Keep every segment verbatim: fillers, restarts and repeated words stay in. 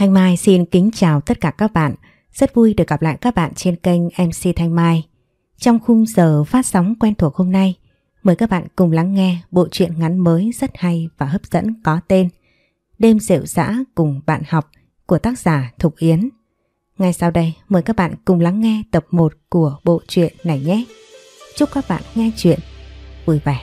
Thanh Mai xin kính chào tất cả các bạn. Rất vui được gặp lại các bạn trên kênh em xê Thanh Mai. Trong khung giờ phát sóng quen thuộc hôm nay, mời các bạn cùng lắng nghe bộ truyện ngắn mới rất hay và hấp dẫn có tên Đêm rệu rã cùng bạn học của tác giả Thục Yến. Ngay sau đây mời các bạn cùng lắng nghe tập một của bộ truyện này nhé. Chúc các bạn nghe truyện vui vẻ.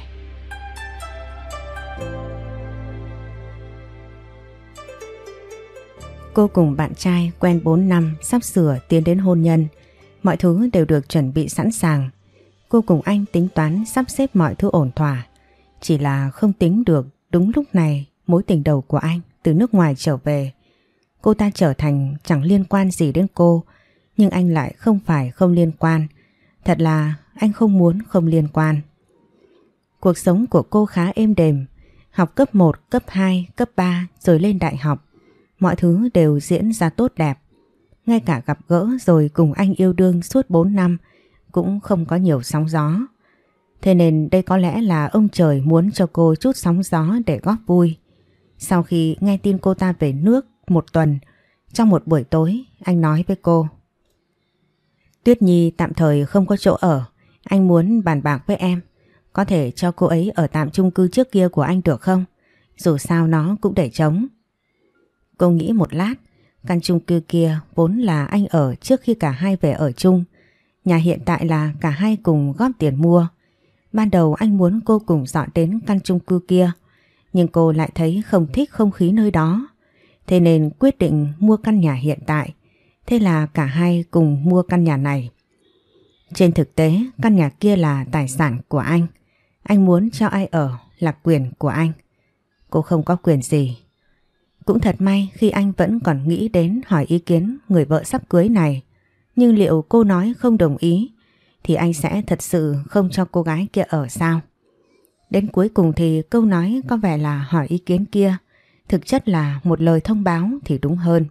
Cô cùng bạn trai quen bốn năm, sắp sửa tiến đến hôn nhân. Mọi thứ đều được chuẩn bị sẵn sàng. Cô cùng anh tính toán sắp xếp mọi thứ ổn thỏa. Chỉ là không tính được đúng lúc này mối tình đầu của anh từ nước ngoài trở về. Cô ta trở thành chẳng liên quan gì đến cô, nhưng anh lại không phải không liên quan. Thật là anh không muốn không liên quan. Cuộc sống của cô khá êm đềm. Học cấp một, cấp hai, cấp ba rồi lên đại học. Mọi thứ đều diễn ra tốt đẹp. Ngay cả gặp gỡ rồi cùng anh yêu đương suốt bốn năm cũng không có nhiều sóng gió. Thế nên đây có lẽ là ông trời muốn cho cô chút sóng gió để góp vui. Sau khi nghe tin cô ta về nước một tuần, trong một buổi tối anh nói với cô: Tuyết Nhi tạm thời không có chỗ ở, anh muốn bàn bạc với em. Có thể cho cô ấy ở tạm chung cư trước kia của anh được không? Dù sao nó cũng để trống. Cô nghĩ một lát, căn chung cư kia vốn là anh ở trước khi cả hai về ở chung. Nhà hiện tại là cả hai cùng góp tiền mua. Ban đầu anh muốn cô cùng dọn đến căn chung cư kia, nhưng cô lại thấy không thích không khí nơi đó. Thế nên quyết định mua căn nhà hiện tại. Thế là cả hai cùng mua căn nhà này. Trên thực tế, căn nhà kia là tài sản của anh. Anh muốn cho ai ở là quyền của anh. Cô không có quyền gì. Cũng thật may khi anh vẫn còn nghĩ đến hỏi ý kiến người vợ sắp cưới này. Nhưng liệu cô nói không đồng ý thì anh sẽ thật sự không cho cô gái kia ở sao? Đến cuối cùng thì câu nói có vẻ là hỏi ý kiến kia thực chất là một lời thông báo thì đúng hơn.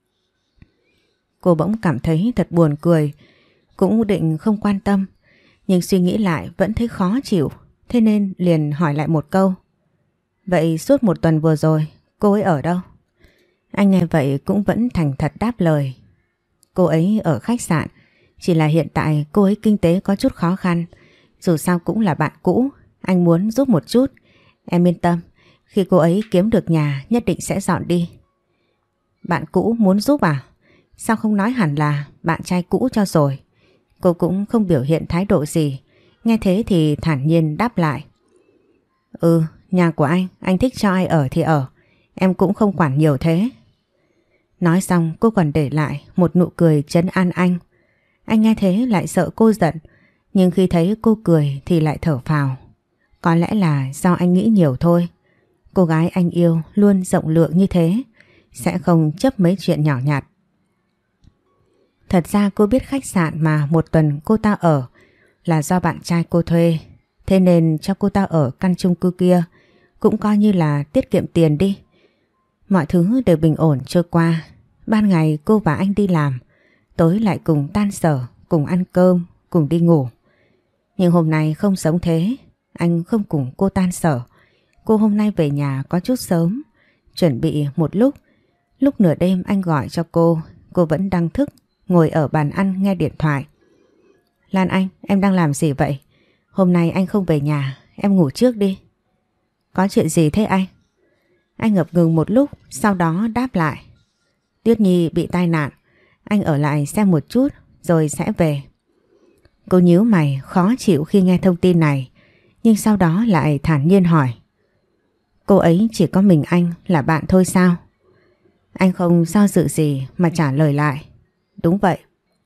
Cô bỗng cảm thấy thật buồn cười, cũng định không quan tâm, nhưng suy nghĩ lại vẫn thấy khó chịu, thế nên liền hỏi lại một câu: Vậy suốt một tuần vừa rồi cô ấy ở đâu? Anh nghe vậy cũng vẫn thành thật đáp lời: Cô ấy ở khách sạn, chỉ là hiện tại cô ấy kinh tế có chút khó khăn. Dù sao cũng là bạn cũ, anh muốn giúp một chút. Em yên tâm, khi cô ấy kiếm được nhà nhất định sẽ dọn đi. Bạn cũ muốn giúp à? Sao không nói hẳn là bạn trai cũ cho rồi? Cô cũng không biểu hiện thái độ gì, nghe thế thì thản nhiên đáp lại: Ừ, nhà của anh, anh thích cho ai ở thì ở, em cũng không quản nhiều thế. Nói xong cô còn để lại một nụ cười trấn an anh. Anh nghe thế lại sợ cô giận, nhưng khi thấy cô cười thì lại thở phào. Có lẽ là do anh nghĩ nhiều thôi. Cô gái anh yêu luôn rộng lượng như thế, sẽ không chấp mấy chuyện nhỏ nhặt. Thật ra cô biết khách sạn mà một tuần cô ta ở là do bạn trai cô thuê. Thế nên cho cô ta ở căn chung cư kia cũng coi như là tiết kiệm tiền đi. Mọi thứ đều bình ổn trôi qua. Ban ngày cô và anh đi làm, tối lại cùng tan sở, cùng ăn cơm, cùng đi ngủ. Nhưng hôm nay không giống thế. Anh không cùng cô tan sở. Cô hôm nay về nhà có chút sớm, chuẩn bị một lúc. Lúc nửa đêm anh gọi cho cô, cô vẫn đang thức, ngồi ở bàn ăn nghe điện thoại. Lan Anh, em đang làm gì vậy? Hôm nay anh không về nhà, em ngủ trước đi. Có chuyện gì thế anh? Anh ngập ngừng một lúc, sau đó đáp lại: Tuyết Nhi bị tai nạn, anh ở lại xem một chút rồi sẽ về. Cô nhíu mày khó chịu khi nghe thông tin này, nhưng sau đó lại thản nhiên hỏi: Cô ấy chỉ có mình anh là bạn thôi sao? Anh không do dự gì mà trả lời lại: Đúng vậy.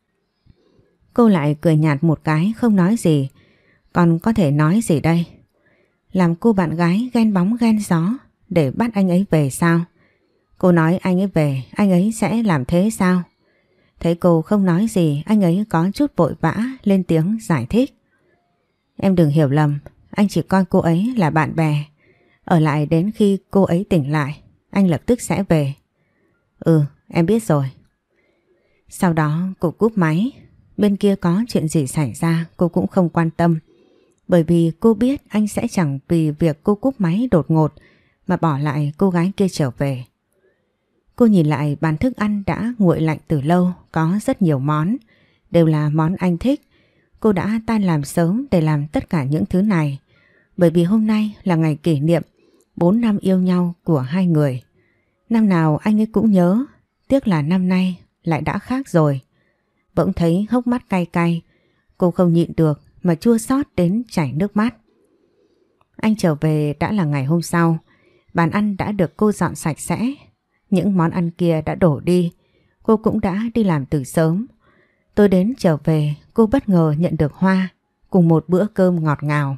Cô lại cười nhạt một cái không nói gì. Còn có thể nói gì đây? Làm cô bạn gái ghen bóng ghen gió để bắt anh ấy về sao? Cô nói anh ấy về, anh ấy sẽ làm thế sao? Thấy cô không nói gì, anh ấy có chút vội vã lên tiếng giải thích: Em đừng hiểu lầm, anh chỉ coi cô ấy là bạn bè. Ở lại đến khi cô ấy tỉnh lại, anh lập tức sẽ về. Ừ, em biết rồi. Sau đó cô cúp máy. Bên kia có chuyện gì xảy ra cô cũng không quan tâm, bởi vì cô biết anh sẽ chẳng vì việc cô cúp máy đột ngột mà bỏ lại cô gái kia trở về. Cô nhìn lại bàn thức ăn đã nguội lạnh từ lâu, có rất nhiều món, đều là món anh thích. Cô đã tan làm sớm để làm tất cả những thứ này, bởi vì hôm nay là ngày kỷ niệm bốn năm yêu nhau của hai người. Năm nào anh ấy cũng nhớ, tiếc là năm nay lại đã khác rồi. Bỗng thấy hốc mắt cay cay, cô không nhịn được mà chua xót đến chảy nước mắt. Anh trở về đã là ngày hôm sau, bàn ăn đã được cô dọn sạch sẽ. Những món ăn kia đã đổ đi, cô cũng đã đi làm từ sớm. Tôi đến trở về, cô bất ngờ nhận được hoa cùng một bữa cơm ngọt ngào.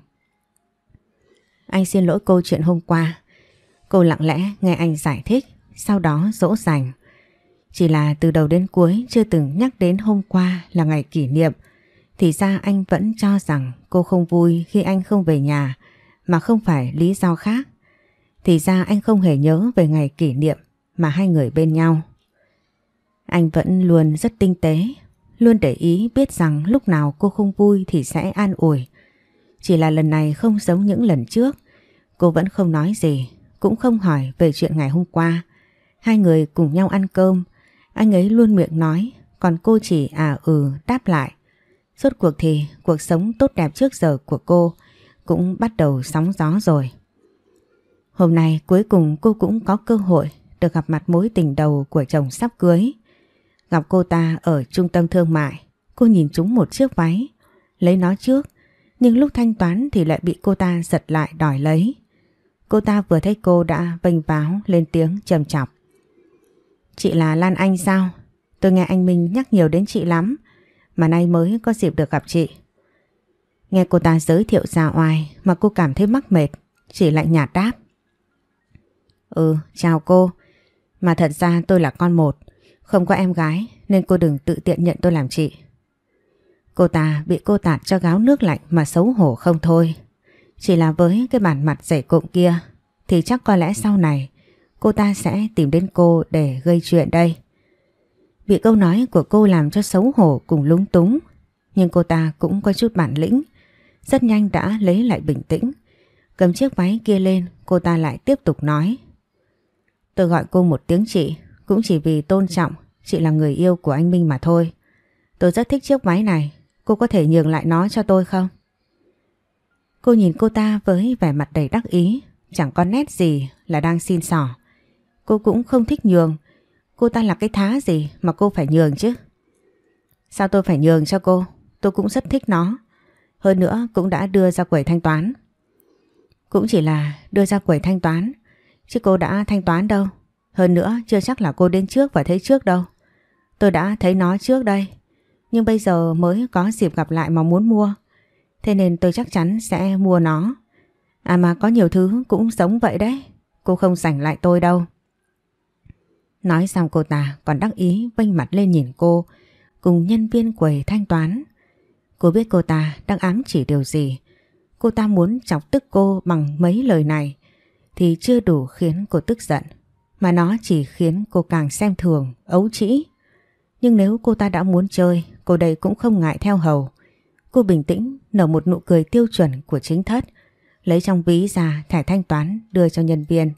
Anh xin lỗi cô chuyện hôm qua. Cô lặng lẽ nghe anh giải thích, sau đó dỗ dành. Chỉ là từ đầu đến cuối chưa từng nhắc đến hôm qua là ngày kỷ niệm. Thì ra anh vẫn cho rằng cô không vui khi anh không về nhà, mà không phải lý do khác. Thì ra anh không hề nhớ về ngày kỷ niệm mà hai người bên nhau. Anh vẫn luôn rất tinh tế, luôn để ý biết rằng lúc nào cô không vui thì sẽ an ủi. Chỉ là lần này không giống những lần trước, cô vẫn không nói gì, cũng không hỏi về chuyện ngày hôm qua. Hai người cùng nhau ăn cơm, anh ấy luôn miệng nói, còn cô chỉ à ừ đáp lại. Rốt cuộc thì cuộc sống tốt đẹp trước giờ của cô cũng bắt đầu sóng gió rồi. Hôm nay cuối cùng cô cũng có cơ hội được gặp mặt mối tình đầu của chồng sắp cưới. Gặp cô ta ở trung tâm thương mại, cô nhìn trúng một chiếc váy, lấy nó trước, nhưng lúc thanh toán thì lại bị cô ta giật lại đòi lấy. Cô ta vừa thấy cô đã vênh váo lên tiếng trầm chọc. Chị là Lan Anh sao? Tôi nghe anh Minh nhắc nhiều đến chị lắm, mà nay mới có dịp được gặp chị. Nghe cô ta giới thiệu ra oai mà cô cảm thấy mắc mệt, chỉ lạnh nhạt đáp. Ừ, chào cô. Mà thật ra tôi là con một, không có em gái nên cô đừng tự tiện nhận tôi làm chị. Cô ta bị cô tạt cho gáo nước lạnh mà xấu hổ không thôi. Chỉ là với cái bản mặt dày cộm kia thì chắc có lẽ sau này cô ta sẽ tìm đến cô để gây chuyện đây. Bị câu nói của cô làm cho xấu hổ cùng lúng túng, nhưng cô ta cũng có chút bản lĩnh, rất nhanh đã lấy lại bình tĩnh. Cầm chiếc váy kia lên, cô ta lại tiếp tục nói. Tôi gọi cô một tiếng chị cũng chỉ vì tôn trọng chị là người yêu của anh Minh mà thôi. Tôi rất thích chiếc váy này, cô có thể nhường lại nó cho tôi không? Cô nhìn cô ta với vẻ mặt đầy đắc ý, chẳng có nét gì là đang xin xỏ. Cô cũng không thích nhường, cô ta là cái thá gì mà cô phải nhường chứ? Sao tôi phải nhường cho cô? Tôi cũng rất thích nó. Hơn nữa cũng đã đưa ra quầy thanh toán. Cũng chỉ là đưa ra quầy thanh toán, chứ cô đã thanh toán đâu. Hơn nữa chưa chắc là cô đến trước và thấy trước đâu. Tôi đã thấy nó trước đây, nhưng bây giờ mới có dịp gặp lại mà muốn mua. Thế nên tôi chắc chắn sẽ mua nó. À mà có nhiều thứ cũng giống vậy đấy, cô không giành lại tôi đâu. Nói xong cô ta còn đắc ý vênh mặt lên nhìn cô cùng nhân viên quầy thanh toán. Cô biết cô ta đang ám chỉ điều gì. Cô ta muốn chọc tức cô bằng mấy lời này thì chưa đủ khiến cô tức giận, mà nó chỉ khiến cô càng xem thường, ấu trĩ. Nhưng nếu cô ta đã muốn chơi, cô đây cũng không ngại theo hầu. Cô bình tĩnh nở một nụ cười tiêu chuẩn của chính thất, lấy trong ví ra thẻ thanh toán đưa cho nhân viên.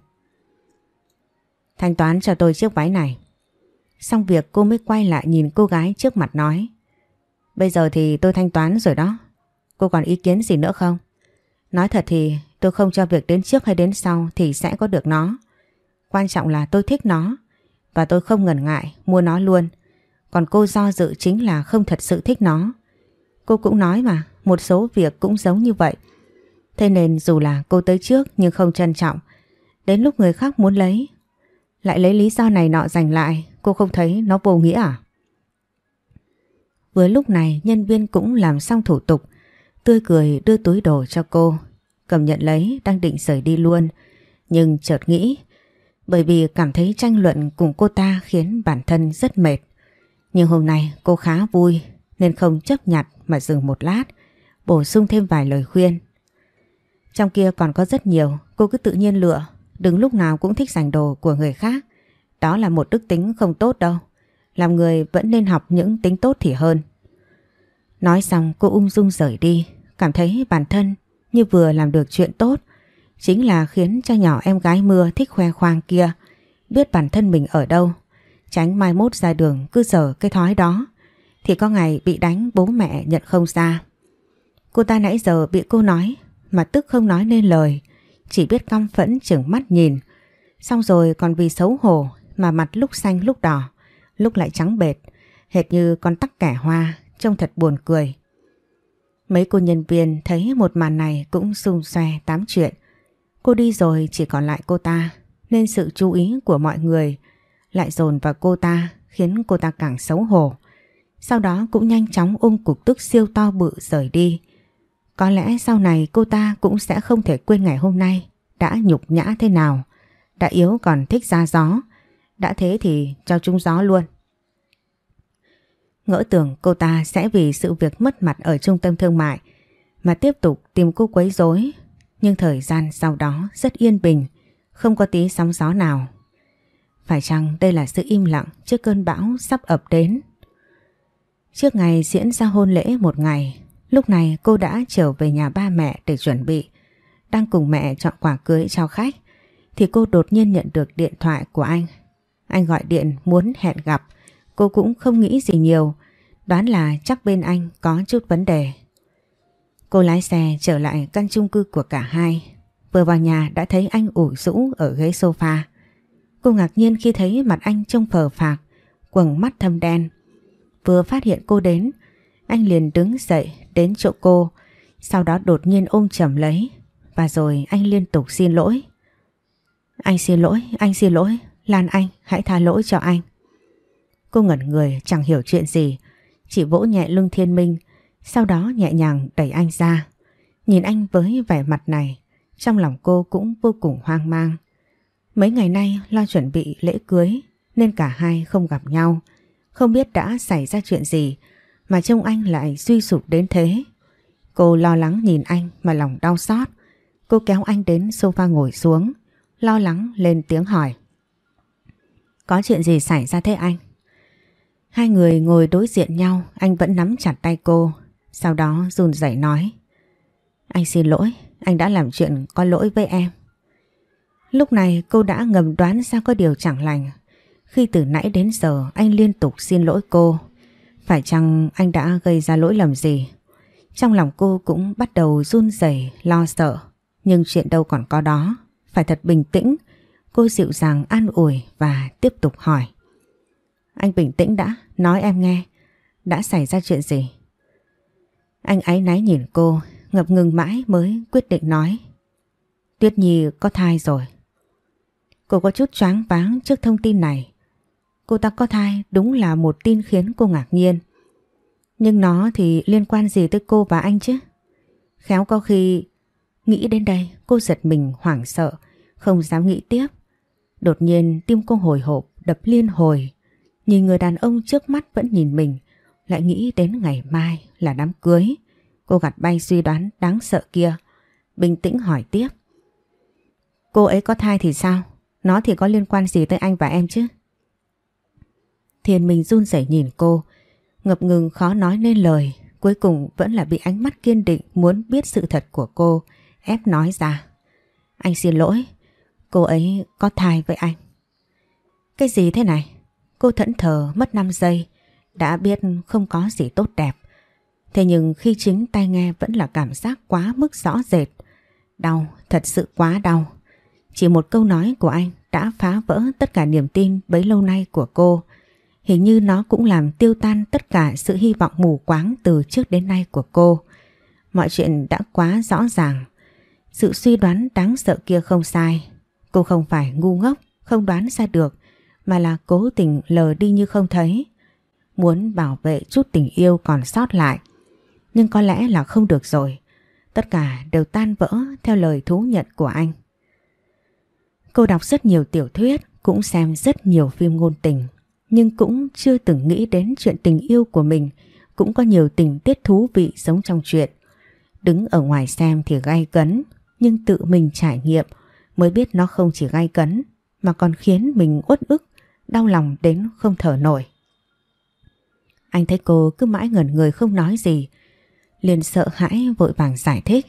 Thanh toán cho tôi chiếc váy này. Xong việc cô mới quay lại nhìn cô gái trước mặt nói. Bây giờ thì tôi thanh toán rồi đó. Cô còn ý kiến gì nữa không? Nói thật thì tôi không cho việc đến trước hay đến sau thì sẽ có được nó. Quan trọng là tôi thích nó và tôi không ngần ngại mua nó luôn. Còn cô do dự chính là không thật sự thích nó. Cô cũng nói mà, một số việc cũng giống như vậy. Thế nên dù là cô tới trước nhưng không trân trọng, đến lúc người khác muốn lấy lại lấy lý do này nọ giành lại, cô không thấy nó vô nghĩa à? Với lúc này nhân viên cũng làm xong thủ tục, tươi cười đưa túi đồ cho cô. Cầm nhận lấy đang định rời đi luôn, nhưng chợt nghĩ, bởi vì cảm thấy tranh luận cùng cô ta khiến bản thân rất mệt. Nhưng hôm nay cô khá vui nên không chấp nhặt mà dừng một lát, bổ sung thêm vài lời khuyên. Trong kia còn có rất nhiều, cô cứ tự nhiên lựa, đừng lúc nào cũng thích giành đồ của người khác. Đó là một đức tính không tốt đâu. Làm người vẫn nên học những tính tốt thì hơn. Nói xong cô ung dung rời đi, cảm thấy bản thân như vừa làm được chuyện tốt, chính là khiến cho nhỏ em gái Mưa thích khoe khoang kia biết bản thân mình ở đâu, tránh mai mốt ra đường cứ dở cái thói đó, thì có ngày bị đánh bố mẹ nhận không ra. Cô ta nãy giờ bị cô nói mà tức không nói nên lời, chỉ biết căm phẫn chừng mắt nhìn. Xong rồi còn vì xấu hổ mà mặt lúc xanh lúc đỏ, lúc lại trắng bệch, hệt như con tắc kẻ hoa, trông thật buồn cười. Mấy cô nhân viên thấy một màn này cũng xung xoe tám chuyện. Cô đi rồi chỉ còn lại cô ta, nên sự chú ý của mọi người lại dồn vào cô ta, khiến cô ta càng xấu hổ. Sau đó cũng nhanh chóng ôm cục tức siêu to bự rời đi. Có lẽ sau này cô ta cũng sẽ không thể quên ngày hôm nay đã nhục nhã thế nào. Đã yếu còn thích ra gió, đã thế thì cho trúng gió luôn. Ngỡ tưởng cô ta sẽ vì sự việc mất mặt ở trung tâm thương mại mà tiếp tục tìm cô quấy rối, nhưng thời gian sau đó rất yên bình, không có tí sóng gió nào. Phải chăng đây là sự im lặng trước cơn bão sắp ập đến? Trước ngày diễn ra hôn lễ một ngày, lúc này cô đã trở về nhà ba mẹ để chuẩn bị. Đang cùng mẹ chọn quà cưới cho khách thì cô đột nhiên nhận được điện thoại của anh. Anh gọi điện muốn hẹn gặp. Cô cũng không nghĩ gì nhiều, đoán là chắc bên anh có chút vấn đề. Cô lái xe trở lại căn chung cư của cả hai. Vừa vào nhà đã thấy anh ủ rũ ở ghế sofa. Cô ngạc nhiên khi thấy mặt anh trông phờ phạc, quầng mắt thâm đen. Vừa phát hiện cô đến, anh liền đứng dậy đến chỗ cô, sau đó đột nhiên ôm chầm lấy, và rồi anh liên tục xin lỗi. Anh xin lỗi, anh xin lỗi, Lan anh, hãy tha lỗi cho anh. Cô ngẩn người chẳng hiểu chuyện gì, chỉ vỗ nhẹ lưng Thiên Minh, sau đó nhẹ nhàng đẩy anh ra. Nhìn anh với vẻ mặt này, trong lòng cô cũng vô cùng hoang mang. Mấy ngày nay lo chuẩn bị lễ cưới nên cả hai không gặp nhau. Không biết đã xảy ra chuyện gì mà trông anh lại suy sụp đến thế. Cô lo lắng nhìn anh mà lòng đau xót. Cô kéo anh đến sofa ngồi xuống, lo lắng lên tiếng hỏi. Có chuyện gì xảy ra thế anh? Hai người ngồi đối diện nhau, anh vẫn nắm chặt tay cô, sau đó run rẩy nói. Anh xin lỗi, anh đã làm chuyện có lỗi với em. Lúc này cô đã ngầm đoán ra có điều chẳng lành, khi từ nãy đến giờ anh liên tục xin lỗi cô. Phải chăng anh đã gây ra lỗi lầm gì? Trong lòng cô cũng bắt đầu run rẩy lo sợ, nhưng chuyện đâu còn có đó. Phải thật bình tĩnh. Cô dịu dàng an ủi và tiếp tục hỏi. Anh bình tĩnh đã, nói em nghe, đã xảy ra chuyện gì? Anh áy náy nhìn cô, ngập ngừng mãi mới quyết định nói. Tuyết Nhi có thai rồi. Cô có chút choáng váng trước thông tin này. Cô ta có thai đúng là một tin khiến cô ngạc nhiên. Nhưng nó thì liên quan gì tới cô và anh chứ? Khéo có khi... Nghĩ đến đây cô giật mình hoảng sợ, không dám nghĩ tiếp. Đột nhiên tim cô hồi hộp đập liên hồi. Nhìn người đàn ông trước mắt vẫn nhìn mình, lại nghĩ đến ngày mai là đám cưới. Cô gạt bay suy đoán đáng sợ kia, bình tĩnh hỏi tiếp. Cô ấy có thai thì sao? Nó thì có liên quan gì tới anh và em chứ? Thiên Minh run rẩy nhìn cô, ngập ngừng khó nói nên lời. Cuối cùng vẫn là bị ánh mắt kiên định muốn biết sự thật của cô ép nói ra. Anh xin lỗi, cô ấy có thai với anh. Cái gì thế này? Cô thẫn thờ mất năm giây, đã biết không có gì tốt đẹp. Thế nhưng khi chính tai nghe vẫn là cảm giác quá mức rõ rệt. Đau, thật sự quá đau. Chỉ một câu nói của anh đã phá vỡ tất cả niềm tin bấy lâu nay của cô. Hình như nó cũng làm tiêu tan tất cả sự hy vọng mù quáng từ trước đến nay của cô. Mọi chuyện đã quá rõ ràng. Sự suy đoán đáng sợ kia không sai. Cô không phải ngu ngốc, không đoán ra được, mà là cố tình lờ đi như không thấy. Muốn bảo vệ chút tình yêu còn sót lại. Nhưng có lẽ là không được rồi. Tất cả đều tan vỡ theo lời thú nhận của anh. Cô đọc rất nhiều tiểu thuyết, cũng xem rất nhiều phim ngôn tình, nhưng cũng chưa từng nghĩ đến chuyện tình yêu của mình cũng có nhiều tình tiết thú vị giống trong chuyện. Đứng ở ngoài xem thì gay cấn, nhưng tự mình trải nghiệm mới biết nó không chỉ gay cấn mà còn khiến mình uất ức, đau lòng đến không thở nổi. Anh thấy cô cứ mãi ngẩn người không nói gì, liền sợ hãi vội vàng giải thích.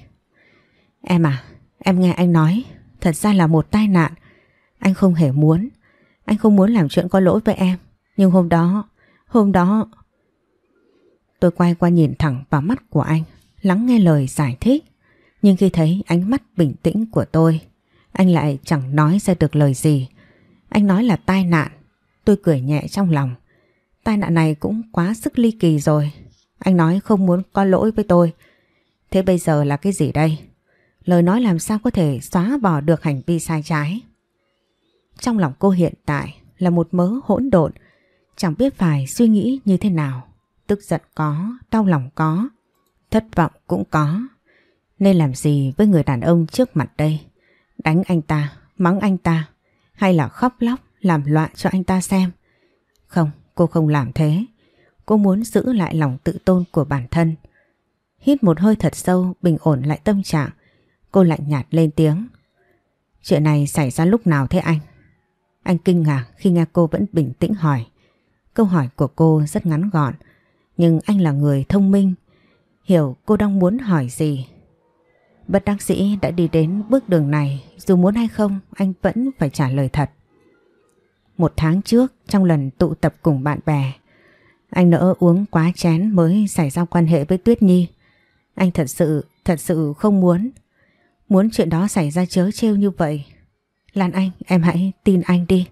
Em à, em nghe anh nói, thật ra là một tai nạn. Anh không hề muốn. Anh không muốn làm chuyện có lỗi với em. Nhưng hôm đó, hôm đó... Tôi quay qua nhìn thẳng vào mắt của anh, lắng nghe lời giải thích. Nhưng khi thấy ánh mắt bình tĩnh của tôi, anh lại chẳng nói ra được lời gì. Anh nói là tai nạn. Tôi cười nhẹ trong lòng. Tai nạn này cũng quá sức ly kỳ rồi. Anh nói không muốn có lỗi với tôi. Thế bây giờ là cái gì đây? Lời nói làm sao có thể xóa bỏ được hành vi sai trái? Trong lòng cô hiện tại là một mớ hỗn độn, chẳng biết phải suy nghĩ như thế nào. Tức giận có, đau lòng có, thất vọng cũng có. Nên làm gì với người đàn ông trước mặt đây? Đánh anh ta, mắng anh ta, hay là khóc lóc làm loạn cho anh ta xem? Không, cô không làm thế. Cô muốn giữ lại lòng tự tôn của bản thân. Hít một hơi thật sâu, bình ổn lại tâm trạng. Cô lạnh nhạt lên tiếng. Chuyện này xảy ra lúc nào thế anh? Anh kinh ngạc khi nghe cô vẫn bình tĩnh hỏi. Câu hỏi của cô rất ngắn gọn, nhưng anh là người thông minh, hiểu cô đang muốn hỏi gì. Bất đắc dĩ đã đi đến bước đường này, dù muốn hay không anh vẫn phải trả lời thật. Một tháng trước, trong lần tụ tập cùng bạn bè, anh nỡ uống quá chén mới xảy ra quan hệ với Tuyết Nhi. Anh thật sự, thật sự không muốn. Muốn chuyện đó xảy ra trớ trêu như vậy. Lan Anh, em hãy tin anh đi.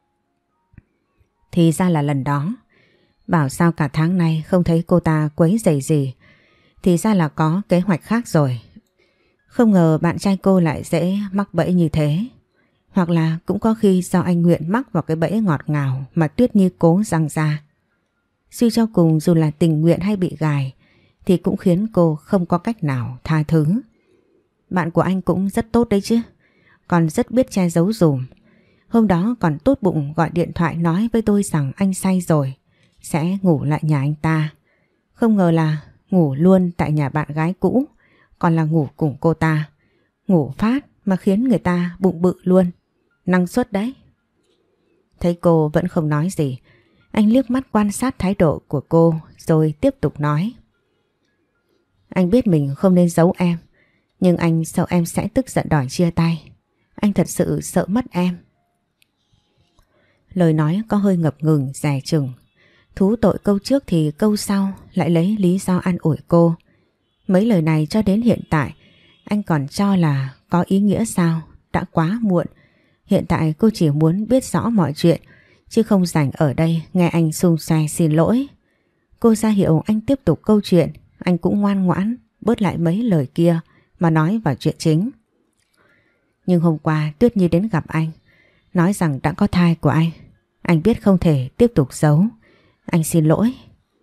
Thì ra là lần đó. Bảo sao cả tháng nay không thấy cô ta quấy rầy gì. Thì ra là có kế hoạch khác rồi. Không ngờ bạn trai cô lại dễ mắc bẫy như thế. Hoặc là cũng có khi do anh nguyện mắc vào cái bẫy ngọt ngào mà Tuyết Nhi cố giăng ra. Suy cho cùng dù là tình nguyện hay bị gài thì cũng khiến cô không có cách nào tha thứ. Bạn của anh cũng rất tốt đấy chứ, còn rất biết che giấu giùm. Hôm đó còn tốt bụng gọi điện thoại nói với tôi rằng anh say rồi, sẽ ngủ lại nhà anh ta. Không ngờ là ngủ luôn tại nhà bạn gái cũ, còn là ngủ cùng cô ta. Ngủ phát mà khiến người ta bụng bự luôn. Năng suất đấy. Thấy cô vẫn không nói gì, anh liếc mắt quan sát thái độ của cô rồi tiếp tục nói. Anh biết mình không nên giấu em, nhưng anh sợ em sẽ tức giận đòi chia tay. Anh thật sự sợ mất em. Lời nói có hơi ngập ngừng, dè chừng. Thú tội câu trước thì câu sau lại lấy lý do an ủi cô. Mấy lời này cho đến hiện tại anh còn cho là có ý nghĩa sao? Đã quá muộn. Hiện tại cô chỉ muốn biết rõ mọi chuyện, chứ không rảnh ở đây nghe anh xung xoe xin lỗi. Cô ra hiệu anh tiếp tục câu chuyện. Anh cũng ngoan ngoãn bớt lại mấy lời kia mà nói vào chuyện chính. Nhưng hôm qua Tuyết Nhi đến gặp anh, nói rằng đã có thai của anh. Anh biết không thể tiếp tục giấu. Anh xin lỗi.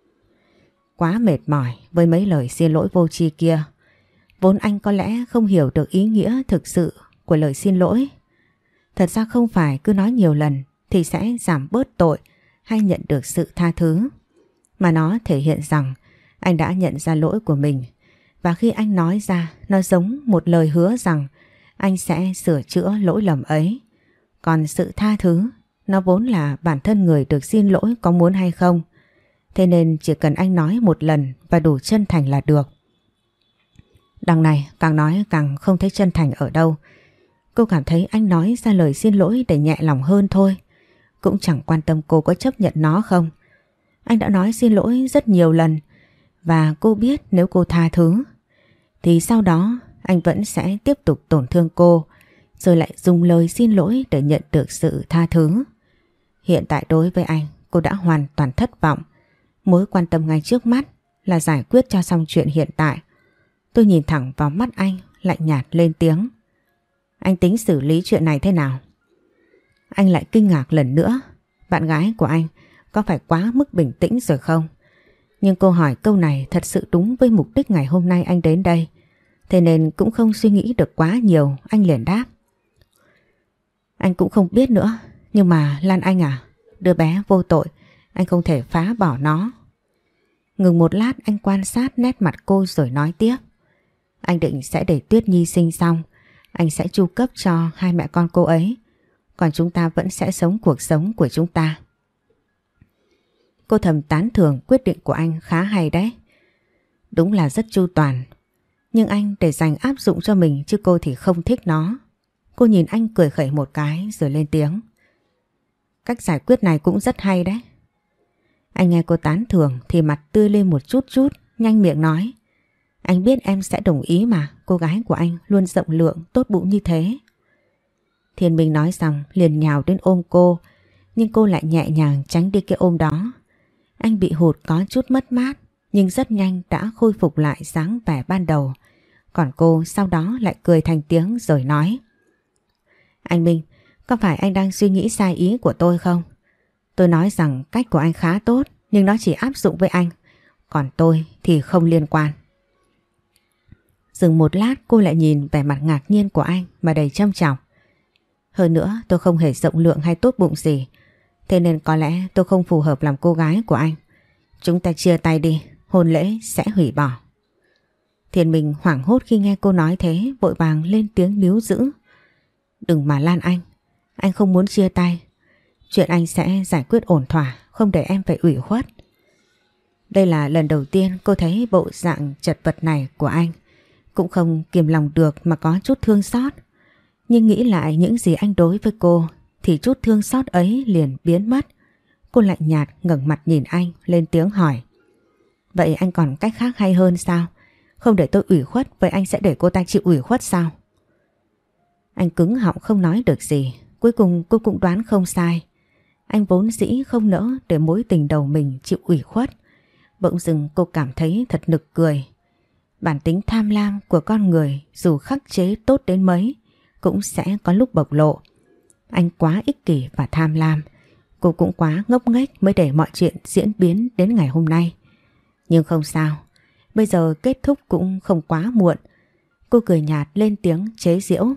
Quá mệt mỏi với mấy lời xin lỗi vô tri kia. Vốn anh có lẽ không hiểu được ý nghĩa thực sự của lời xin lỗi. Thật ra không phải cứ nói nhiều lần thì sẽ giảm bớt tội hay nhận được sự tha thứ, mà nó thể hiện rằng anh đã nhận ra lỗi của mình. Và khi anh nói ra, nó giống một lời hứa rằng anh sẽ sửa chữa lỗi lầm ấy. Còn sự tha thứ, nó vốn là bản thân người được xin lỗi có muốn hay không. Thế nên chỉ cần anh nói một lần và đủ chân thành là được. Đằng này càng nói càng không thấy chân thành ở đâu. Cô cảm thấy anh nói ra lời xin lỗi để nhẹ lòng hơn thôi. Cũng chẳng quan tâm cô có chấp nhận nó không. Anh đã nói xin lỗi rất nhiều lần. Và cô biết nếu cô tha thứ thì sau đó anh vẫn sẽ tiếp tục tổn thương cô, rồi lại dùng lời xin lỗi để nhận được sự tha thứ. Hiện tại đối với anh, cô đã hoàn toàn thất vọng. Mối quan tâm ngay trước mắt là giải quyết cho xong chuyện hiện tại. Tôi nhìn thẳng vào mắt anh, lạnh nhạt lên tiếng. Anh tính xử lý chuyện này thế nào? Anh lại kinh ngạc lần nữa. Bạn gái của anh có phải quá mức bình tĩnh rồi không? Nhưng cô hỏi câu này thật sự đúng với mục đích ngày hôm nay anh đến đây. Thế nên cũng không suy nghĩ được quá nhiều, anh liền đáp. Anh cũng không biết nữa, nhưng mà Lan Anh à, đứa bé vô tội, anh không thể phá bỏ nó. Ngừng một lát anh quan sát nét mặt cô rồi nói tiếp. Anh định sẽ để Tuyết Nhi sinh xong, anh sẽ chu cấp cho hai mẹ con cô ấy, còn chúng ta vẫn sẽ sống cuộc sống của chúng ta. Cô thầm tán thưởng quyết định của anh khá hay đấy. Đúng là rất chu toàn. Nhưng anh để dành áp dụng cho mình chứ cô thì không thích nó. Cô nhìn anh cười khẩy một cái rồi lên tiếng. cách giải quyết này cũng rất hay đấy. Anh nghe cô tán thưởng thì mặt tươi lên một chút chút, nhanh miệng nói. Anh biết em sẽ đồng ý mà, cô gái của anh luôn rộng lượng, tốt bụng như thế. Thiên Minh nói xong liền nhào đến ôm cô, nhưng cô lại nhẹ nhàng tránh đi cái ôm đó. Anh bị hụt có chút mất mát, nhưng rất nhanh đã khôi phục lại dáng vẻ ban đầu. Còn cô sau đó lại cười thành tiếng rồi nói. Anh Minh, có phải anh đang suy nghĩ sai ý của tôi không? Tôi nói rằng cách của anh khá tốt, nhưng nó chỉ áp dụng với anh, còn tôi thì không liên quan. Dừng một lát cô lại nhìn vẻ mặt ngạc nhiên của anh mà đầy châm chọc. Hơn nữa tôi không hề rộng lượng hay tốt bụng gì, thế nên có lẽ tôi không phù hợp làm cô gái của anh. Chúng ta chia tay đi, hôn lễ sẽ hủy bỏ. Thiên Minh hoảng hốt khi nghe cô nói thế, vội vàng lên tiếng níu giữ. Đừng mà Lan anh, anh không muốn chia tay. Chuyện anh sẽ giải quyết ổn thỏa, không để em phải ủy khuất. Đây là lần đầu tiên cô thấy bộ dạng chật vật này của anh, cũng không kiềm lòng được mà có chút thương xót. Nhưng nghĩ lại những gì anh đối với cô thì chút thương xót ấy liền biến mất. Cô lạnh nhạt ngẩng mặt nhìn anh, lên tiếng hỏi. Vậy anh còn cách khác hay hơn sao? Không để tôi ủy khuất, vậy anh sẽ để cô ta chịu ủy khuất sao? Anh cứng họng không nói được gì. Cuối cùng cô cũng đoán không sai. Anh vốn dĩ không nỡ để mối tình đầu mình chịu ủy khuất. Bỗng dưng cô cảm thấy thật nực cười. Bản tính tham lam của con người dù khắc chế tốt đến mấy cũng sẽ có lúc bộc lộ. Anh quá ích kỷ và tham lam. Cô cũng quá ngốc nghếch mới để mọi chuyện diễn biến đến ngày hôm nay. Nhưng không sao, bây giờ kết thúc cũng không quá muộn. Cô cười nhạt lên tiếng chế giễu.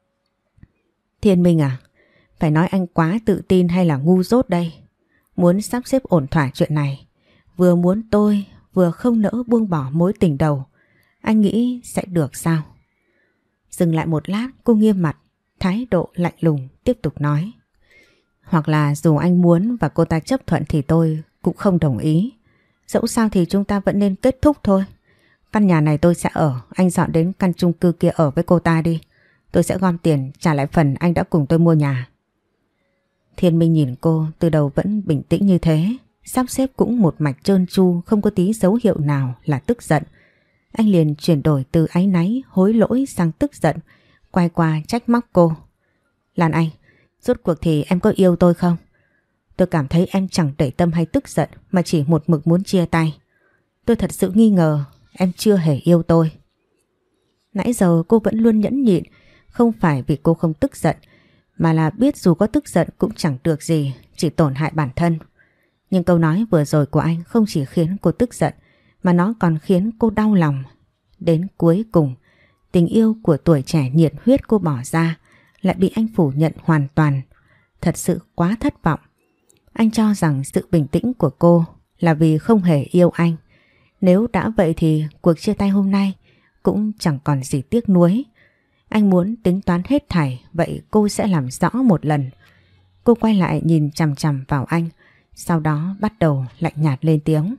Thiên Minh à, phải nói anh quá tự tin hay là ngu dốt đây? Muốn sắp xếp ổn thỏa chuyện này, vừa muốn tôi vừa không nỡ buông bỏ mối tình đầu, anh nghĩ sẽ được sao? Dừng lại một lát cô nghiêm mặt, thái độ lạnh lùng tiếp tục nói. Hoặc là dù anh muốn và cô ta chấp thuận thì tôi cũng không đồng ý. Dẫu sao thì chúng ta vẫn nên kết thúc thôi. Căn nhà này tôi sẽ ở, anh dọn đến căn chung cư kia ở với cô ta đi. Tôi sẽ gom tiền trả lại phần anh đã cùng tôi mua nhà. Thiên Minh nhìn cô từ đầu vẫn bình tĩnh như thế, sắp xếp cũng một mạch trơn tru, không có tí dấu hiệu nào là tức giận. Anh liền chuyển đổi từ áy náy hối lỗi sang tức giận, quay qua trách móc cô. Lan Anh, rốt cuộc thì em có yêu tôi không? Tôi cảm thấy em chẳng để tâm hay tức giận mà chỉ một mực muốn chia tay. Tôi thật sự nghi ngờ em chưa hề yêu tôi. Nãy giờ cô vẫn luôn nhẫn nhịn, không phải vì cô không tức giận, mà là biết dù có tức giận cũng chẳng được gì, chỉ tổn hại bản thân. Nhưng câu nói vừa rồi của anh không chỉ khiến cô tức giận, mà nó còn khiến cô đau lòng. Đến cuối cùng, tình yêu của tuổi trẻ nhiệt huyết cô bỏ ra lại bị anh phủ nhận hoàn toàn. Thật sự quá thất vọng. Anh cho rằng sự bình tĩnh của cô là vì không hề yêu anh. Nếu đã vậy thì cuộc chia tay hôm nay cũng chẳng còn gì tiếc nuối. Anh muốn tính toán hết thảy, vậy cô sẽ làm rõ một lần. Cô quay lại nhìn chằm chằm vào anh, sau đó bắt đầu lạnh nhạt lên tiếng.